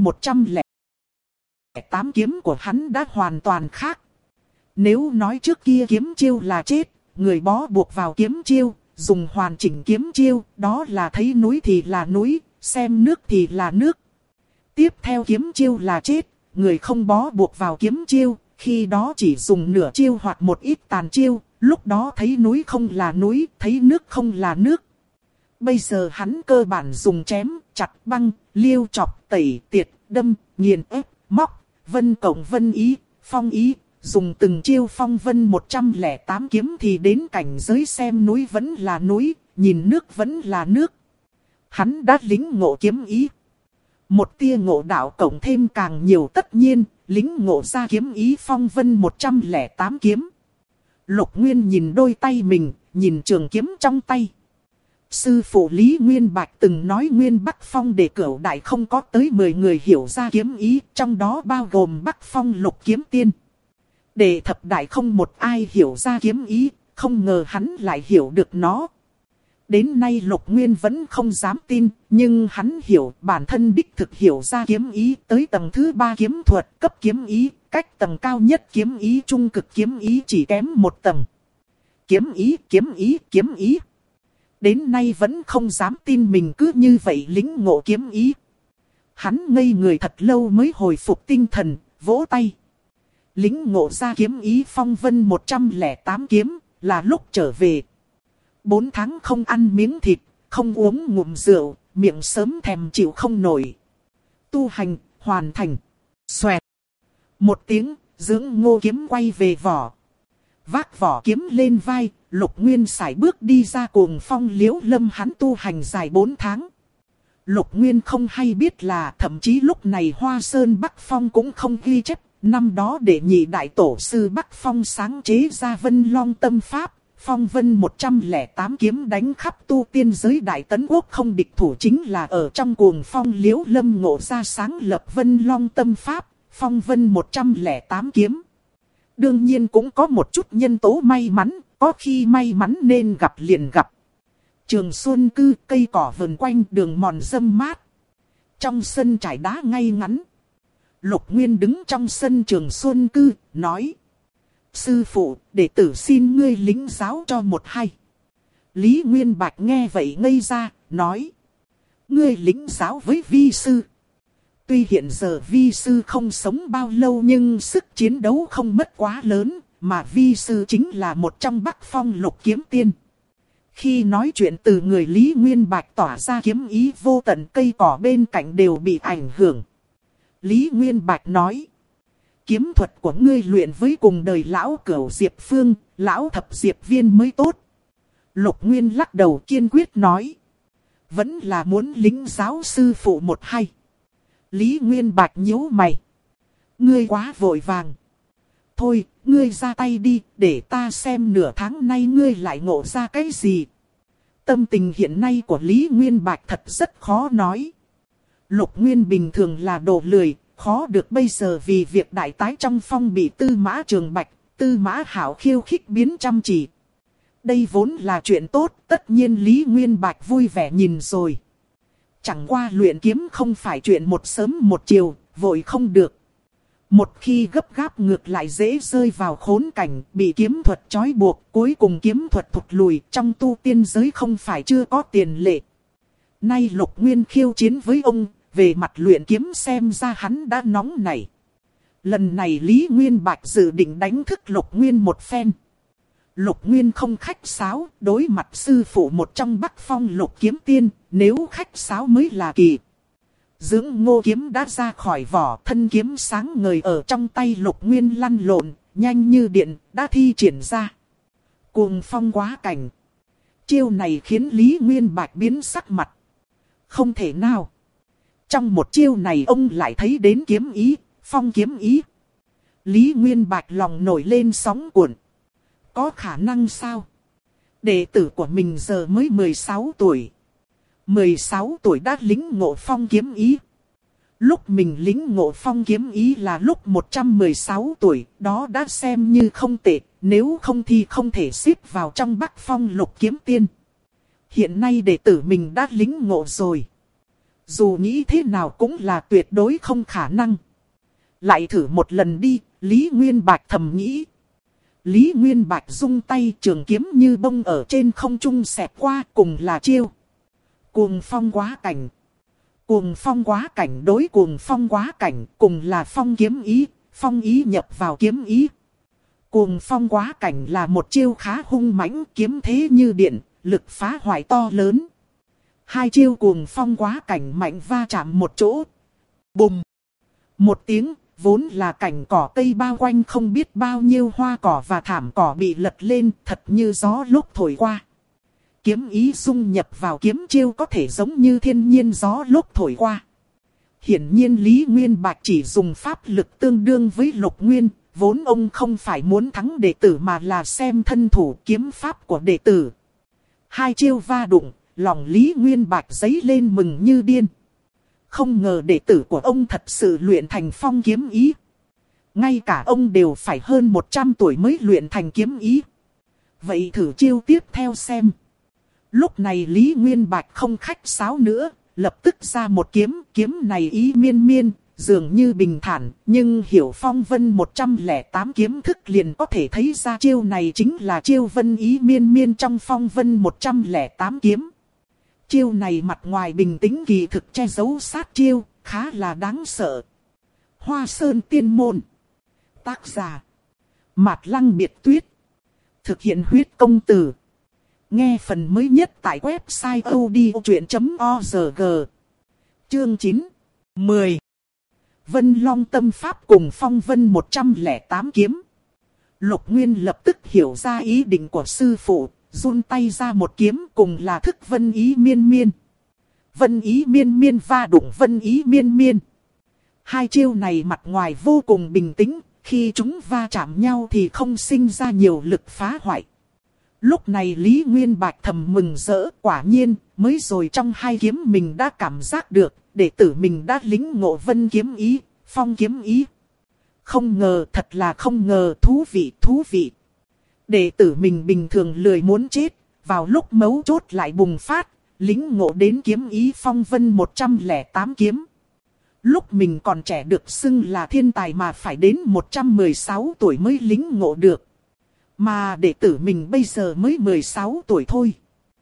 108 kiếm của hắn đã hoàn toàn khác. Nếu nói trước kia kiếm chiêu là chết, người bó buộc vào kiếm chiêu, dùng hoàn chỉnh kiếm chiêu, đó là thấy núi thì là núi, xem nước thì là nước. Tiếp theo kiếm chiêu là chết, người không bó buộc vào kiếm chiêu, khi đó chỉ dùng nửa chiêu hoặc một ít tàn chiêu, lúc đó thấy núi không là núi, thấy nước không là nước. Bây giờ hắn cơ bản dùng chém, chặt, băng, liêu chọc, tẩy, tiệt, đâm, nghiền ép, móc, vân cộng vân ý, phong ý. Dùng từng chiêu phong vân 108 kiếm thì đến cảnh giới xem núi vẫn là núi, nhìn nước vẫn là nước. Hắn đã lĩnh ngộ kiếm ý. Một tia ngộ đạo cộng thêm càng nhiều, tất nhiên, lĩnh ngộ ra kiếm ý phong vân 108 kiếm. Lục Nguyên nhìn đôi tay mình, nhìn trường kiếm trong tay. Sư phụ Lý Nguyên Bạch từng nói Nguyên Bắc Phong để Cửu Đại không có tới 10 người hiểu ra kiếm ý, trong đó bao gồm Bắc Phong Lục Kiếm Tiên. Để thập đại không một ai hiểu ra kiếm ý, không ngờ hắn lại hiểu được nó. Đến nay Lục Nguyên vẫn không dám tin, nhưng hắn hiểu bản thân đích thực hiểu ra kiếm ý tới tầng thứ 3 kiếm thuật cấp kiếm ý, cách tầng cao nhất kiếm ý trung cực kiếm ý chỉ kém một tầng. Kiếm ý, kiếm ý, kiếm ý. Đến nay vẫn không dám tin mình cứ như vậy lĩnh ngộ kiếm ý. Hắn ngây người thật lâu mới hồi phục tinh thần, vỗ tay. Lĩnh ngộ ra kiếm ý phong vân 108 kiếm, là lúc trở về. 4 tháng không ăn miếng thịt, không uống ngụm rượu, miệng sớm thèm chịu không nổi. Tu hành, hoàn thành. Xoẹt. Một tiếng, dưỡng ngô kiếm quay về vỏ. Vác vỏ kiếm lên vai, Lục Nguyên sải bước đi ra Cuồng Phong Liễu Lâm hắn tu hành dài 4 tháng. Lục Nguyên không hay biết là thậm chí lúc này Hoa Sơn Bắc Phong cũng không ghi chép. Năm đó để nhị đại tổ sư Bắc Phong sáng chế ra Vân Long Tâm Pháp, phong vân 108 kiếm đánh khắp tu tiên giới Đại Tấn Quốc không địch thủ chính là ở trong Cuồng Phong Liễu Lâm ngộ ra sáng lập Vân Long Tâm Pháp, phong vân 108 kiếm. Đương nhiên cũng có một chút nhân tố may mắn, có khi may mắn nên gặp liền gặp. Trường xuân cư, cây cỏ vần quanh, đường mòn râm mát. Trong sân trải đá ngay ngắn. Lục Nguyên đứng trong sân Trường xuân cư, nói. Sư phụ, đệ tử xin ngươi lĩnh giáo cho một hay. Lý Nguyên Bạch nghe vậy ngây ra, nói. Ngươi lĩnh giáo với vi sư. Tuy hiện giờ vi sư không sống bao lâu nhưng sức chiến đấu không mất quá lớn, mà vi sư chính là một trong Bắc Phong Lục Kiếm Tiên. Khi nói chuyện từ người Lý Nguyên Bạch tỏa ra kiếm ý vô tận, cây cỏ bên cạnh đều bị ảnh hưởng. Lý Nguyên Bạch nói. Kiếm thuật của ngươi luyện với cùng đời lão Cửu Diệp Phương, lão Thập Diệp Viên mới tốt. Lục Nguyên lắc đầu kiên quyết nói. Vẫn là muốn lĩnh giáo sư phụ một hay. Lý Nguyên Bạch nhíu mày. Ngươi quá vội vàng. Thôi, ngươi ra tay đi, để ta xem nửa tháng nay ngươi lại ngộ ra cái gì. Tâm tình hiện nay của Lý Nguyên Bạch thật rất khó nói. Lục Nguyên bình thường là đồ lười, khó được bây giờ vì việc đại tái trong phong bị Tư Mã Trường Bạch, Tư Mã Hảo khiêu khích biến chăm chỉ. Đây vốn là chuyện tốt, tất nhiên Lý Nguyên Bạch vui vẻ nhìn rồi. Chẳng qua luyện kiếm không phải chuyện một sớm một chiều, vội không được. Một khi gấp gáp ngược lại dễ rơi vào khốn cảnh, bị kiếm thuật trói buộc, cuối cùng kiếm thuật thụt lùi, trong tu tiên giới không phải chưa có tiền lệ. Nay Lục Nguyên khiêu chiến với ông, về mặt luyện kiếm xem ra hắn đã nóng nảy. Lần này Lý Nguyên Bạch dự định đánh thức Lục Nguyên một phen. Lục Nguyên không khách sáo, đối mặt sư phụ một trong Bắc Phong Lục Kiếm Tiên, nếu khách sáo mới là kỳ. Dưỡng ngô kiếm đã ra khỏi vỏ, thân kiếm sáng ngời ở trong tay Lục Nguyên lăn lộn, nhanh như điện, đã thi triển ra. Cuồng phong quá cảnh. Chiêu này khiến Lý Nguyên Bạch biến sắc mặt. Không thể nào. Trong một chiêu này ông lại thấy đến kiếm ý, phong kiếm ý. Lý Nguyên Bạch lòng nổi lên sóng cuộn. Có khả năng sao? Đệ tử của mình giờ mới 16 tuổi. 16 tuổi đã lĩnh ngộ phong kiếm ý. Lúc mình lĩnh ngộ phong kiếm ý là lúc 116 tuổi, đó đã xem như không tệ, nếu không thì không thể xếp vào trong Bắc Phong Lục Kiếm Tiên. Hiện nay đệ tử mình đã lĩnh ngộ rồi. Dù nghĩ thế nào cũng là tuyệt đối không khả năng. Lại thử một lần đi, Lý Nguyên Bạch thầm nghĩ. Lý Nguyên Bạch rung tay, trường kiếm như bông ở trên không trung xẹt qua, cùng là chiêu Cuồng Phong Quá Cảnh. Cuồng Phong Quá Cảnh đối Cuồng Phong Quá Cảnh, cùng là phong kiếm ý, phong ý nhập vào kiếm ý. Cuồng Phong Quá Cảnh là một chiêu khá hung mãnh, kiếm thế như điện, lực phá hoại to lớn. Hai chiêu Cuồng Phong Quá Cảnh mạnh va chạm một chỗ. Bùm! Một tiếng, vốn là cảnh cỏ cây bao quanh không biết bao nhiêu hoa cỏ và thảm cỏ bị lật lên, thật như gió lúc thổi qua. Kiếm ý dung nhập vào kiếm chiêu có thể giống như thiên nhiên gió lúc thổi qua. Hiển nhiên Lý Nguyên Bạch chỉ dùng pháp lực tương đương với Lục Nguyên, vốn ông không phải muốn thắng đệ tử mà là xem thân thủ kiếm pháp của đệ tử. Hai chiêu va đụng, lòng Lý Nguyên Bạch dấy lên mừng như điên. Không ngờ đệ tử của ông thật sự luyện thành phong kiếm ý. Ngay cả ông đều phải hơn 100 tuổi mới luyện thành kiếm ý. Vậy thử chiêu tiếp theo xem. Lúc này Lý Nguyên Bạch không khách sáo nữa, lập tức ra một kiếm. Kiếm này ý miên miên, dường như bình thản, nhưng hiểu phong vân 108 kiếm thức liền có thể thấy ra chiêu này chính là chiêu vân ý miên miên trong phong vân 108 kiếm. Chiêu này mặt ngoài bình tĩnh kỳ thực che giấu sát chiêu, khá là đáng sợ. Hoa Sơn Tiên Môn. Tác giả Mạt Lăng Biệt Tuyết. Thực hiện huyết công từ. Nghe phần mới nhất tại website odchuyện.org. Chương 9. 10. Vân Long Tâm Pháp cùng phong vân 108 kiếm. Lục Nguyên lập tức hiểu ra ý định của sư phụ. Run tay ra một kiếm cùng là thức vân ý miên miên. Vân ý miên miên va đụng vân ý miên miên. Hai chiêu này mặt ngoài vô cùng bình tĩnh, khi chúng va chạm nhau thì không sinh ra nhiều lực phá hoại. Lúc này Lý Nguyên Bạch thầm mừng rỡ, quả nhiên, mới rồi trong hai kiếm mình đã cảm giác được, đệ tử mình đã lĩnh ngộ vân kiếm ý, phong kiếm ý. Không ngờ, thật là không ngờ, thú vị. Đệ tử mình bình thường lười muốn chết, vào lúc mấu chốt lại bùng phát, lĩnh ngộ đến kiếm ý phong vân 108 kiếm. Lúc mình còn trẻ được xưng là thiên tài mà phải đến 116 tuổi mới lĩnh ngộ được. Mà đệ tử mình bây giờ mới 16 tuổi thôi.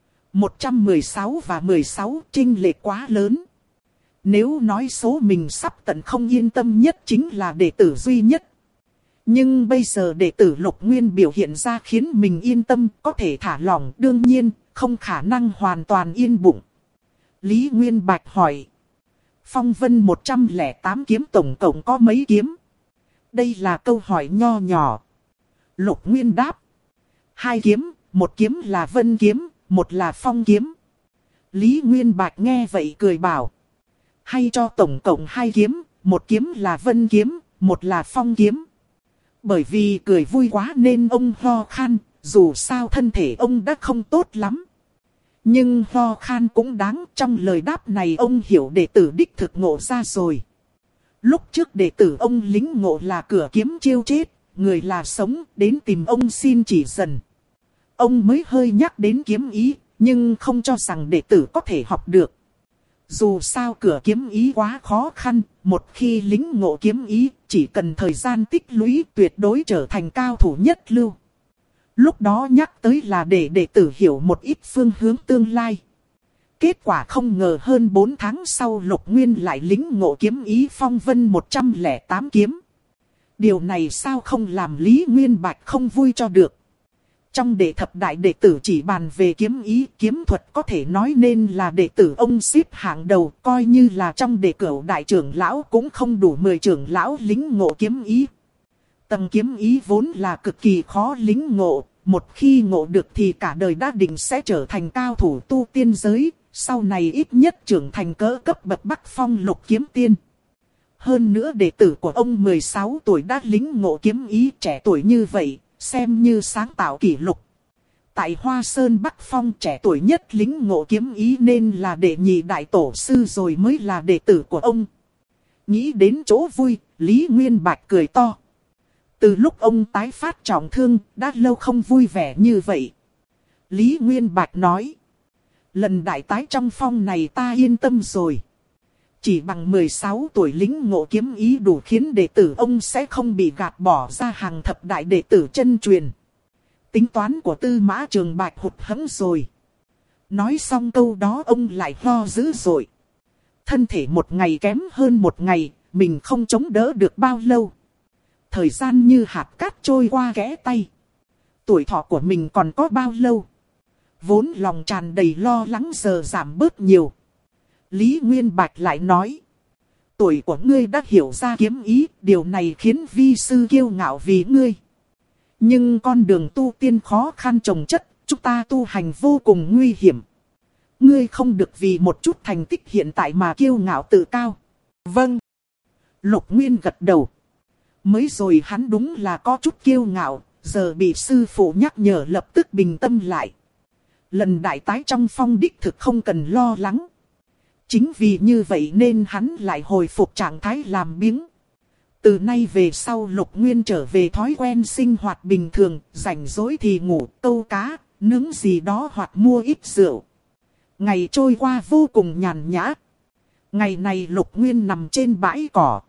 116 và 16 chênh lệch quá lớn. Nếu nói số mình sắp tận không yên tâm nhất chính là đệ tử duy nhất. Nhưng bây giờ đệ tử Lục Nguyên biểu hiện ra khiến mình yên tâm, có thể thả lỏng, đương nhiên, không khả năng hoàn toàn yên bụng. Lý Nguyên Bạch hỏi. Phong vân 108 kiếm tổng cộng có mấy kiếm? Đây là câu hỏi nho nhỏ. Lục Nguyên đáp. 2 kiếm, một kiếm là vân kiếm, một là phong kiếm. Lý Nguyên Bạch nghe vậy cười bảo. Hay cho tổng cộng 2 kiếm, một kiếm là vân kiếm, một là phong kiếm. Bởi vì cười vui quá nên ông ho khan, dù sao thân thể ông đã không tốt lắm. Nhưng ho khan cũng đáng, trong lời đáp này ông hiểu đệ tử đích thực ngộ ra rồi. Lúc trước đệ tử ông lính ngộ là cửa kiếm chiêu chết, người là sống, đến tìm ông xin chỉ dần. Ông mới hơi nhắc đến kiếm ý, nhưng không cho rằng đệ tử có thể học được. Dù sao cửa kiếm ý quá khó khăn, một khi lính ngộ kiếm ý, chỉ cần thời gian tích lũy tuyệt đối trở thành cao thủ nhất lưu. Lúc đó nhắc tới là để đệ tử hiểu một ít phương hướng tương lai. Kết quả không ngờ hơn 4 tháng sau Lục Nguyên lại lính ngộ kiếm ý phong vân 108 kiếm. Điều này sao không làm Lý Nguyên Bạch không vui cho được. Trong đệ thập đại đệ tử chỉ bàn về kiếm ý, kiếm thuật có thể nói nên là đệ tử ông xếp hạng đầu, coi như là trong đệ cửu đại trưởng lão cũng không đủ 10 trưởng lão lính ngộ kiếm ý. Tầng kiếm ý vốn là cực kỳ khó lính ngộ, một khi ngộ được thì cả đời đã định sẽ trở thành cao thủ tu tiên giới, sau này ít nhất trưởng thành cỡ cấp bậc Bắc Phong Lục Kiếm Tiên. Hơn nữa đệ tử của ông 16 tuổi đã lính ngộ kiếm ý, trẻ tuổi như vậy, xem như sáng tạo kỷ lục. Tại Hoa Sơn Bắc Phong trẻ tuổi nhất lĩnh ngộ kiếm ý nên là đệ nhị đại tổ sư rồi mới là đệ tử của ông. Nghĩ đến chỗ vui, Lý Nguyên Bạch cười to. Từ lúc ông tái phát trọng thương, đã lâu không vui vẻ như vậy. Lý Nguyên Bạch nói. Lần đại tái trong phong này ta yên tâm rồi. Chỉ bằng 16 tuổi lĩnh ngộ kiếm ý đủ khiến đệ tử ông sẽ không bị gạt bỏ ra hàng thập đại đệ tử chân truyền. Tính toán của Tư Mã Trường Bạch hụt hẫng rồi. Nói xong câu đó ông lại lo dữ dội. Thân thể một ngày kém hơn một ngày, mình không chống đỡ được bao lâu. Thời gian như hạt cát trôi qua kẽ tay. Tuổi thọ của mình còn có bao lâu? Vốn lòng tràn đầy lo lắng giờ giảm bớt nhiều. Lý Nguyên Bạch lại nói. Tuổi của ngươi đã hiểu ra kiếm ý, điều này khiến vi sư kiêu ngạo vì ngươi. Nhưng con đường tu tiên khó khăn trồng chất, chúng ta tu hành vô cùng nguy hiểm. Ngươi không được vì một chút thành tích hiện tại mà kiêu ngạo tự cao. Vâng. Lục Nguyên gật đầu. Mới rồi hắn đúng là có chút kiêu ngạo, giờ bị sư phụ nhắc nhở lập tức bình tâm lại. Lần đại tái trong phong đích thực không cần lo lắng. Chính vì như vậy nên hắn lại hồi phục trạng thái làm biếng. Từ nay về sau Lục Nguyên trở về thói quen sinh hoạt bình thường, rảnh rỗi thì ngủ, câu cá, nướng gì đó hoặc mua ít rượu. Ngày trôi qua vô cùng nhàn nhã. Ngày này Lục Nguyên nằm trên bãi cỏ.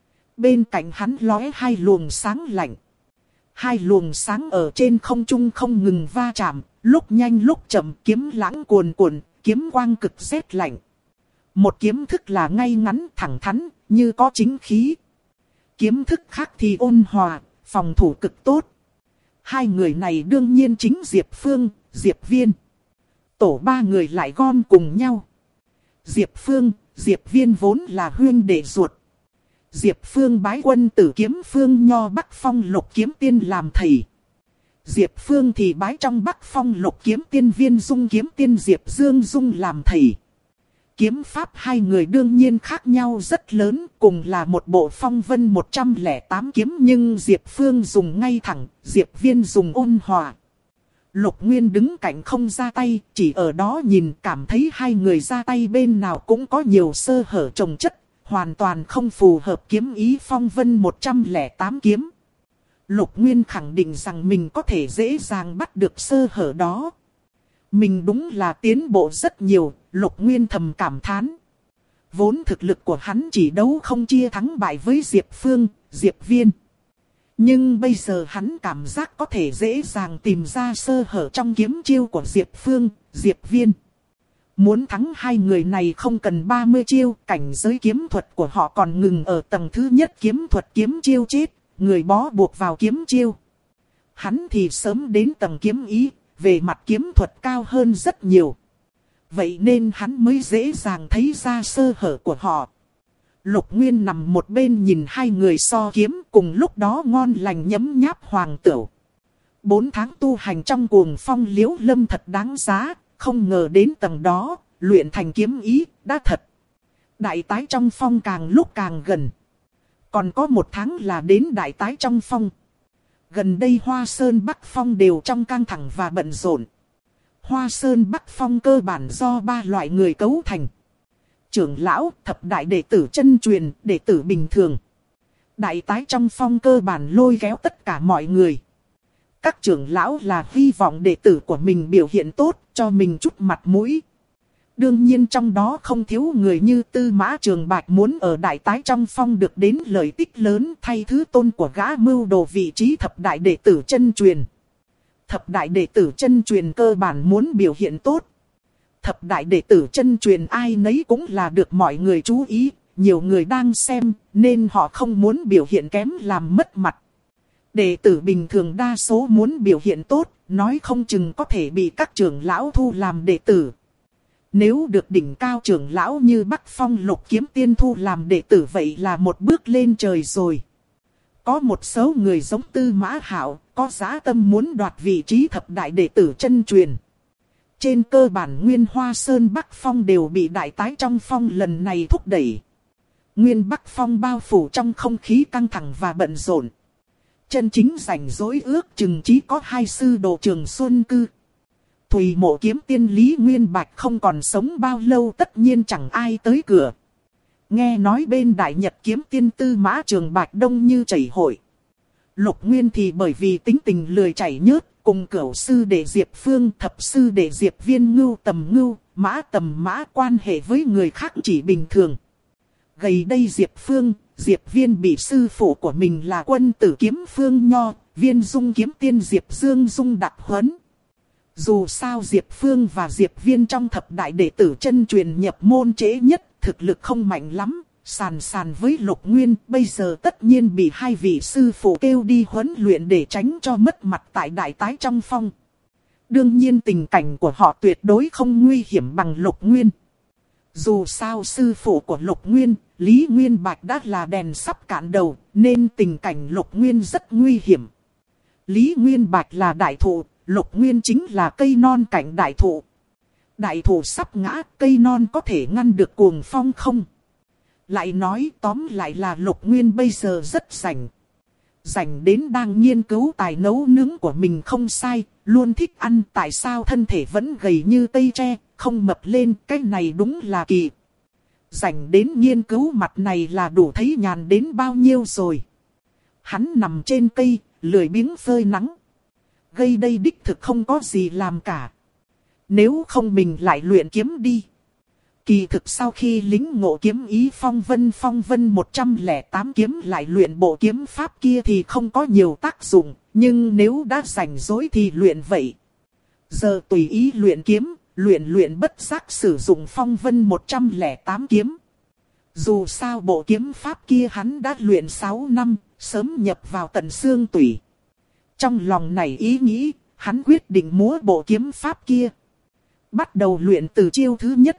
Bên cạnh hắn lóe hai luồng sáng lạnh. Hai luồng sáng ở trên không trung không ngừng va chạm, lúc nhanh lúc chậm, kiếm lãng cuồn cuộn, kiếm quang cực rét lạnh. Một kiếm thức là ngay ngắn thẳng thắn, như có chính khí. Kiếm thức khác thì ôn hòa, phòng thủ cực tốt. Hai người này đương nhiên chính Diệp Phương, Diệp Viên. Tổ ba người lại gom cùng nhau. Diệp Phương, Diệp Viên vốn là huynh đệ ruột. Diệp Phương bái quân Tử Kiếm Phương Nho Bắc Phong Lục Kiếm Tiên làm thầy. Diệp Phương thì bái trong Bắc Phong Lục Kiếm Tiên Viên Dung Kiếm Tiên Diệp Dương Dung làm thầy. Kiếm pháp hai người đương nhiên khác nhau rất lớn, cùng là một bộ phong vân 108 kiếm nhưng Diệp Phương dùng ngay thẳng, Diệp Viên dùng ôn hòa. Lục Nguyên đứng cạnh không ra tay, chỉ ở đó nhìn cảm thấy hai người ra tay bên nào cũng có nhiều sơ hở chồng chất, hoàn toàn không phù hợp kiếm ý phong vân 108 kiếm. Lục Nguyên khẳng định rằng mình có thể dễ dàng bắt được sơ hở đó. Mình đúng là tiến bộ rất nhiều, Lục Nguyên thầm cảm thán. Vốn thực lực của hắn chỉ đấu không chia thắng bại với Diệp Phương, Diệp Viên. Nhưng bây giờ hắn cảm giác có thể dễ dàng tìm ra sơ hở trong kiếm chiêu của Diệp Phương, Diệp Viên. Muốn thắng hai người này không cần 30 chiêu, cảnh giới kiếm thuật của họ còn ngừng ở tầng thứ nhất kiếm thuật kiếm chiêu chết, người bó buộc vào kiếm chiêu. Hắn thì sớm đến tầng kiếm ý, về mặt kiếm thuật cao hơn rất nhiều. Vậy nên hắn mới dễ dàng thấy ra sơ hở của họ. Lục Nguyên nằm một bên nhìn hai người so kiếm, cùng lúc đó ngon lành nhấm nháp hoàng tửu. 4 tháng tu hành trong cuồng phong Liễu Lâm thật đáng giá, không ngờ đến tầng đó, luyện thành kiếm ý, đã thật. Đại tái trong phong càng lúc càng gần. Còn có 1 tháng là đến đại tái trong phong. Gần đây Hoa Sơn Bắc Phong đều trong căng thẳng và bận rộn. Hoa Sơn Bắc Phong cơ bản do 3 loại người cấu thành. Trưởng lão, thập đại đệ tử chân truyền, đệ tử bình thường. Đại tái trong phong cơ bản lôi kéo tất cả mọi người. Các trưởng lão là hy vọng đệ tử của mình biểu hiện tốt, cho mình chút mặt mũi. Đương nhiên trong đó không thiếu người như Tư Mã Trường Bạch muốn ở đại tái trong phong được đến lợi tích lớn thay thứ tôn của gã mưu đồ vị trí thập đại đệ tử chân truyền. Thập đại đệ tử chân truyền cơ bản muốn biểu hiện tốt. Thập đại đệ tử chân truyền ai nấy cũng là được mọi người chú ý, nhiều người đang xem nên họ không muốn biểu hiện kém làm mất mặt. Đệ tử bình thường đa số muốn biểu hiện tốt, nói không chừng có thể bị các trưởng lão thu làm đệ tử. Nếu được đỉnh cao trưởng lão như Bắc Phong Lục Kiếm Tiên thu làm đệ tử vậy là một bước lên trời rồi. Có một số người giống Tư Mã Hạo, có dã tâm muốn đoạt vị trí thập đại đệ tử chân truyền. Trên cơ bản nguyên Hoa Sơn Bắc Phong đều bị đại tái trong phong lần này thúc đẩy. Nguyên Bắc Phong bao phủ trong không khí căng thẳng và bận rộn. Chân chính rảnh rỗi ước chừng chỉ có 2 sư đồ Trường Xuân Cư. Thủy Mộ kiếm tiên Lý Nguyên Bạch không còn sống bao lâu, tất nhiên chẳng ai tới cửa. Nghe nói bên Đại Nhật kiếm tiên Tư Mã Trường Bạch đông như chảy hội. Lục Nguyên thì bởi vì tính tình lười chảy nhớt, cùng cửu sư đệ Diệp Phương, thập sư đệ Diệp Viên, Ngưu Tầm Ngưu, Mã Tầm Mã quan hệ với người khác chỉ bình thường. Gầy đây Diệp Phương, Diệp Viên bị sư phụ của mình là Quân Tử Kiếm Phương Nho, Viên Dung kiếm tiên Diệp Dương Dung đặc huấn. Dù sao Diệp Phương và Diệp Viên trong thập đại đệ tử chân truyền nhập môn trễ nhất, thực lực không mạnh lắm, sàn với Lục Nguyên, bây giờ tất nhiên bị hai vị sư phụ kêu đi huấn luyện để tránh cho mất mặt tại đại tái trong phong. Đương nhiên tình cảnh của họ tuyệt đối không nguy hiểm bằng Lục Nguyên. Dù sao sư phụ của Lục Nguyên, Lý Nguyên Bạch đã là đèn sắp cạn đầu, nên tình cảnh Lục Nguyên rất nguy hiểm. Lý Nguyên Bạch là đại thụ, Lục Nguyên chính là cây non cạnh đại thụ. Đại thụ sắp ngã, cây non có thể ngăn được cuồng phong không? Lại nói tóm lại là Lục Nguyên bây giờ rất rảnh. Rảnh đến đang nghiên cứu tài nấu nướng của mình không sai, luôn thích ăn, tại sao thân thể vẫn gầy như cây tre, không mập lên, cái này đúng là kỳ. Rảnh đến nghiên cứu mặt này là đủ thấy nhàn đến bao nhiêu rồi. Hắn nằm trên cây, lười biếng phơi nắng. Gây đây đích thực không có gì làm cả. Nếu không mình lại luyện kiếm đi. Kỳ thực sau khi lính ngộ kiếm ý phong vân 108 kiếm lại luyện bộ kiếm pháp kia thì không có nhiều tác dụng. Nhưng nếu đã rảnh rỗi thì luyện vậy. Giờ tùy ý luyện kiếm, luyện bất giác sử dụng phong vân 108 kiếm. Dù sao bộ kiếm pháp kia hắn đã luyện 6 năm, sớm nhập vào tận xương tủy. Trong lòng này ý nghĩ, hắn quyết định múa bộ kiếm pháp kia. Bắt đầu luyện từ chiêu thứ nhất.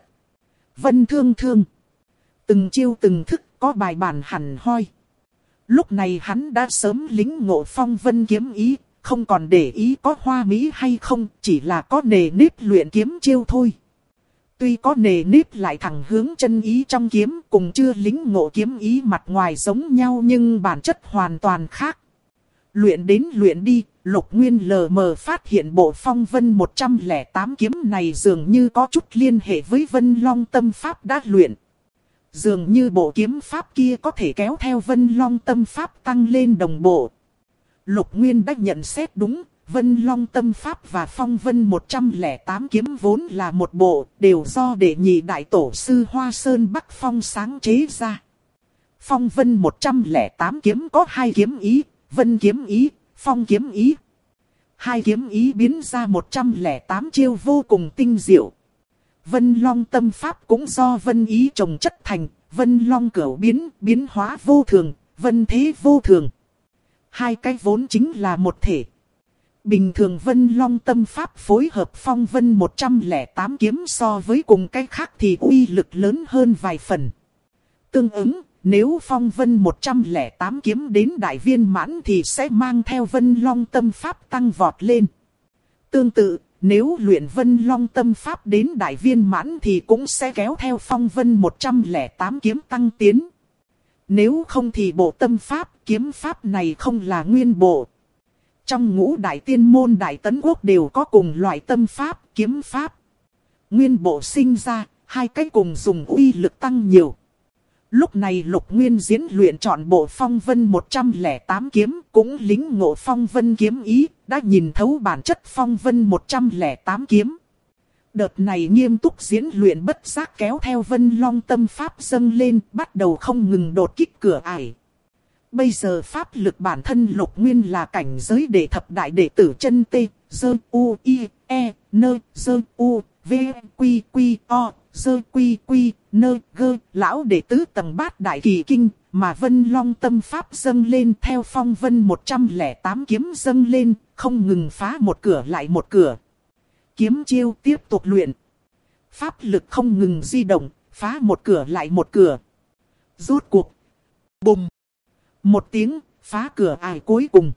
Vân thương thương. Từng chiêu từng thức có bài bản hẳn hoi. Lúc này hắn đã sớm lính ngộ phong vân kiếm ý, không còn để ý có hoa mỹ hay không, chỉ là có nề nếp luyện kiếm chiêu thôi. Tuy có nề nếp lại thẳng hướng chân ý trong kiếm, cùng chưa lính ngộ kiếm ý mặt ngoài giống nhau nhưng bản chất hoàn toàn khác. Luyện đến luyện đi, Lục Nguyên lờ mờ phát hiện bộ phong vân 108 kiếm này dường như có chút liên hệ với Vân Long tâm pháp đã luyện. Dường như bộ kiếm pháp kia có thể kéo theo Vân Long tâm pháp tăng lên đồng bộ. Lục Nguyên đã nhận xét đúng, Vân Long tâm pháp và phong vân 108 kiếm vốn là một bộ, đều do đệ nhị đại tổ sư Hoa Sơn Bắc Phong sáng chế ra. Phong vân 108 kiếm có hai kiếm ý, Vân kiếm ý, Phong kiếm ý. Hai kiếm ý biến ra 108 chiêu vô cùng tinh diệu. Vân Long tâm pháp cũng do Vân ý trồng chất thành, Vân Long cửu biến hóa vô thường, Vân thế vô thường. Hai cái vốn chính là một thể. Bình thường Vân Long tâm pháp phối hợp phong vân 108 kiếm so với cùng cái khác thì uy lực lớn hơn vài phần. Tương ứng, nếu phong vân 108 kiếm đến đại viên mãn thì sẽ mang theo Vân Long tâm pháp tăng vọt lên. Tương tự, nếu luyện Vân Long tâm pháp đến đại viên mãn thì cũng sẽ kéo theo phong vân 108 kiếm tăng tiến. Nếu không thì bộ tâm pháp, kiếm pháp này không là nguyên bộ. Trong ngũ đại tiên môn đại tấn quốc đều có cùng loại tâm pháp, kiếm pháp. Nguyên bộ sinh ra, hai cái cùng dùng uy lực tăng nhiều. Lúc này Lục Nguyên diễn luyện chọn bộ phong vân 108 kiếm, cũng lính ngộ phong vân kiếm ý, đã nhìn thấu bản chất phong vân 108 kiếm. Đợt này nghiêm túc diễn luyện bất giác kéo theo Vân Long tâm pháp dâng lên, bắt đầu không ngừng đột kích cửa ải. Bây giờ pháp lực bản thân Lục Nguyên là cảnh giới đệ thập đại đệ tử chân tê, dơ u i e nơ dơ u v quy quy o dơ quy quy nơ gơ, lão đệ tứ tầng bát đại kỳ kinh, mà Vân Long tâm pháp dâng lên theo phong vân 108 kiếm dâng lên, không ngừng phá một cửa lại một cửa. Kiếm chiêu tiếp tục luyện. Pháp lực không ngừng di động, phá một cửa lại một cửa. Rốt cuộc. Bùm. Một tiếng, phá cửa ải cuối cùng.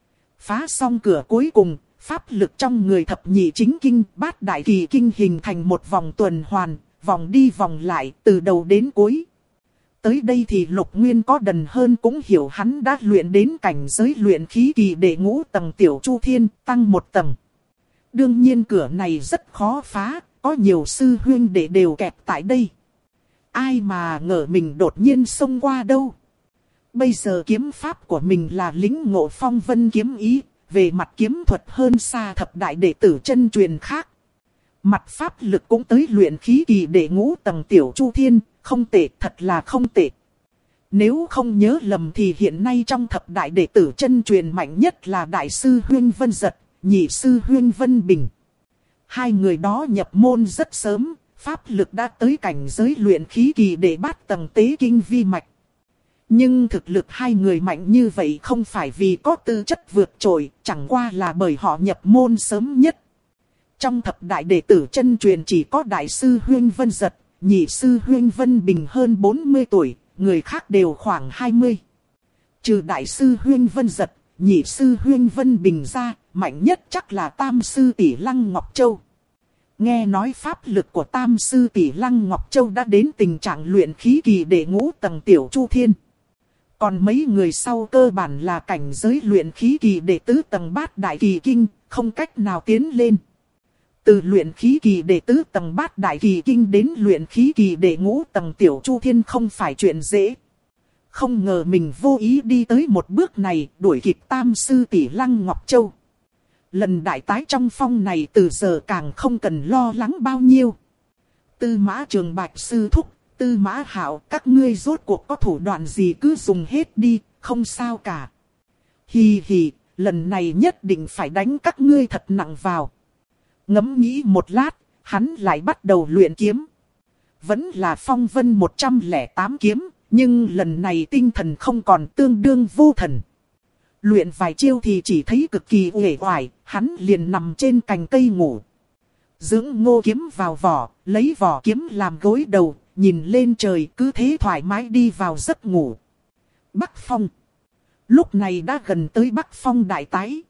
Phá xong cửa cuối cùng, pháp lực trong người thập nhị chính kinh bát đại kỳ kinh hình thành một vòng tuần hoàn, vòng đi vòng lại từ đầu đến cuối. Tới đây thì Lục Nguyên có đần hơn cũng hiểu hắn đã luyện đến cảnh giới luyện khí kỳ đệ ngũ tầng tiểu chu thiên, tăng một tầng. Đương nhiên cửa này rất khó phá, có nhiều sư huynh đệ đều kẹp tại đây. Ai mà ngờ mình đột nhiên xông qua đâu. Bây giờ kiếm pháp của mình là lĩnh ngộ phong vân kiếm ý, về mặt kiếm thuật hơn xa thập đại đệ tử chân truyền khác. Mặt pháp lực cũng tới luyện khí kỳ đệ ngũ tầng tiểu Chu Thiên, không tệ, thật là không tệ. Nếu không nhớ lầm thì hiện nay trong thập đại đệ tử chân truyền mạnh nhất là đại sư Huyên Vân Giật, nhị sư Huyên Vân Bình. Hai người đó nhập môn rất sớm, pháp lực đã tới cảnh giới luyện khí kỳ đệ bát tầng tế kinh vi mạch. Nhưng thực lực hai người mạnh như vậy không phải vì có tư chất vượt trội, chẳng qua là bởi họ nhập môn sớm nhất. Trong thập đại đệ tử chân truyền chỉ có đại sư Huyên Vân Giật, nhị sư Huyên Vân Bình hơn 40 tuổi, người khác đều khoảng 20. Trừ đại sư Huyên Vân Giật, nhị sư Huyên Vân Bình ra, mạnh nhất chắc là tam sư tỷ Lăng Ngọc Châu. Nghe nói pháp lực của tam sư tỷ Lăng Ngọc Châu đã đến tình trạng luyện khí kỳ đệ ngũ tầng tiểu Chu Thiên. Còn mấy người sau cơ bản là cảnh giới luyện khí kỳ đệ tứ tầng bát đại kỳ kinh, không cách nào tiến lên. Từ luyện khí kỳ đệ tứ tầng bát đại kỳ kinh đến luyện khí kỳ đệ ngũ tầng tiểu Chu Thiên không phải chuyện dễ. Không ngờ mình vô ý đi tới một bước này, đuổi kịp tam sư tỷ Lăng Ngọc Châu. Lần đại tái trong phong này từ giờ càng không cần lo lắng bao nhiêu. Tư Mã Trường Bạch sư thúc, Tư Mã Hạo, các ngươi rốt cuộc có thủ đoạn gì cứ dùng hết đi, không sao cả. Hì hì, lần này nhất định phải đánh các ngươi thật nặng vào. Ngẫm nghĩ một lát, hắn lại bắt đầu luyện kiếm. Vẫn là phong vân 108 kiếm, nhưng lần này tinh thần không còn tương đương vô thần. Luyện vài chiêu thì chỉ thấy cực kỳ uể oải, hắn liền nằm trên cành cây ngủ. Dưỡng ngô kiếm vào vỏ, lấy vỏ kiếm làm gối đầu, nhìn lên trời cứ thế thoải mái đi vào giấc ngủ. Bắc Phong. Lúc này đã gần tới Bắc Phong đại tái.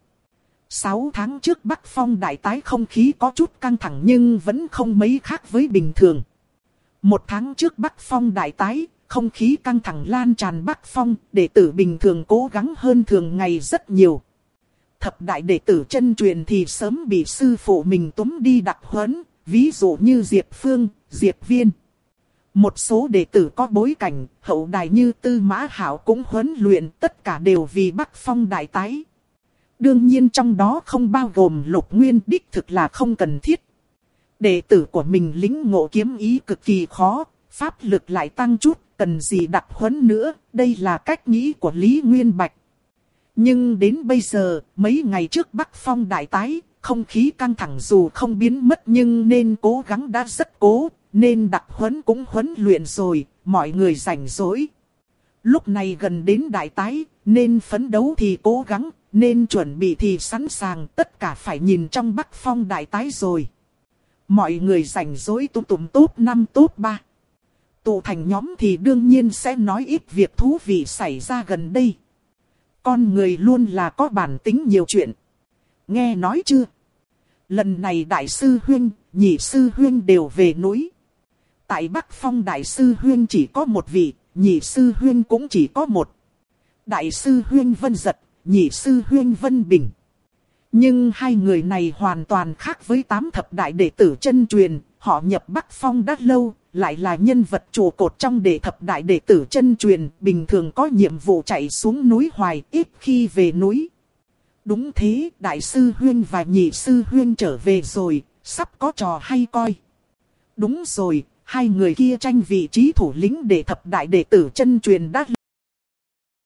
6 tháng trước Bắc Phong đại tái không khí có chút căng thẳng nhưng vẫn không mấy khác với bình thường. 1 tháng trước Bắc Phong đại tái, không khí căng thẳng lan tràn Bắc Phong, đệ tử bình thường cố gắng hơn thường ngày rất nhiều. Thập đại đệ tử chân truyền thì sớm bị sư phụ mình túm đi đặc huấn, ví dụ như Diệp Phương, Diệp Viên. Một số đệ tử có bối cảnh, hậu đài như Tư Mã Hạo cũng huấn luyện, tất cả đều vì Bắc Phong đại tái. Đương nhiên trong đó không bao gồm Lục Nguyên, đích thực là không cần thiết. Đệ tử của mình lĩnh ngộ kiếm ý cực kỳ khó, pháp lực lại tăng chút, cần gì đặc huấn nữa, đây là cách nghĩ của Lý Nguyên Bạch. Nhưng đến bây giờ, mấy ngày trước Bắc Phong đại tái, không khí căng thẳng dù không biến mất nhưng nên cố gắng đã rất cố, nên đặc huấn cũng huấn luyện rồi, mọi người rảnh rỗi. Lúc này gần đến đại tái, nên phấn đấu thì cố gắng, nên chuẩn bị thì sẵn sàng, tất cả phải nhìn trong Bắc Phong đại tái rồi. Mọi người rảnh rỗi tụm top 5 top 3. Tụ thành nhóm thì đương nhiên sẽ nói ít việc thú vị xảy ra gần đây. Con người luôn là có bản tính nhiều chuyện. Nghe nói chưa? Lần này đại sư Huyên, nhị sư Huyên đều về núi. Tại Bắc Phong đại sư Huyên chỉ có một vị, nhị sư Huyên cũng chỉ có một. Đại sư Huyên Vân Giật, nhị sư Huyên Vân Bình. Nhưng hai người này hoàn toàn khác với 8 thập đại đệ tử chân truyền, họ nhập Bắc Phong đã lâu, lại là nhân vật trụ cột trong đệ thập đại đệ tử chân truyền, bình thường có nhiệm vụ chạy xuống núi hoài, ít khi về núi. Đúng thế, đại sư Huyên và nhị sư Huyên trở về rồi, sắp có trò hay coi. Đúng rồi, hai người kia tranh vị trí thủ lĩnh đệ thập đại đệ tử chân truyền đã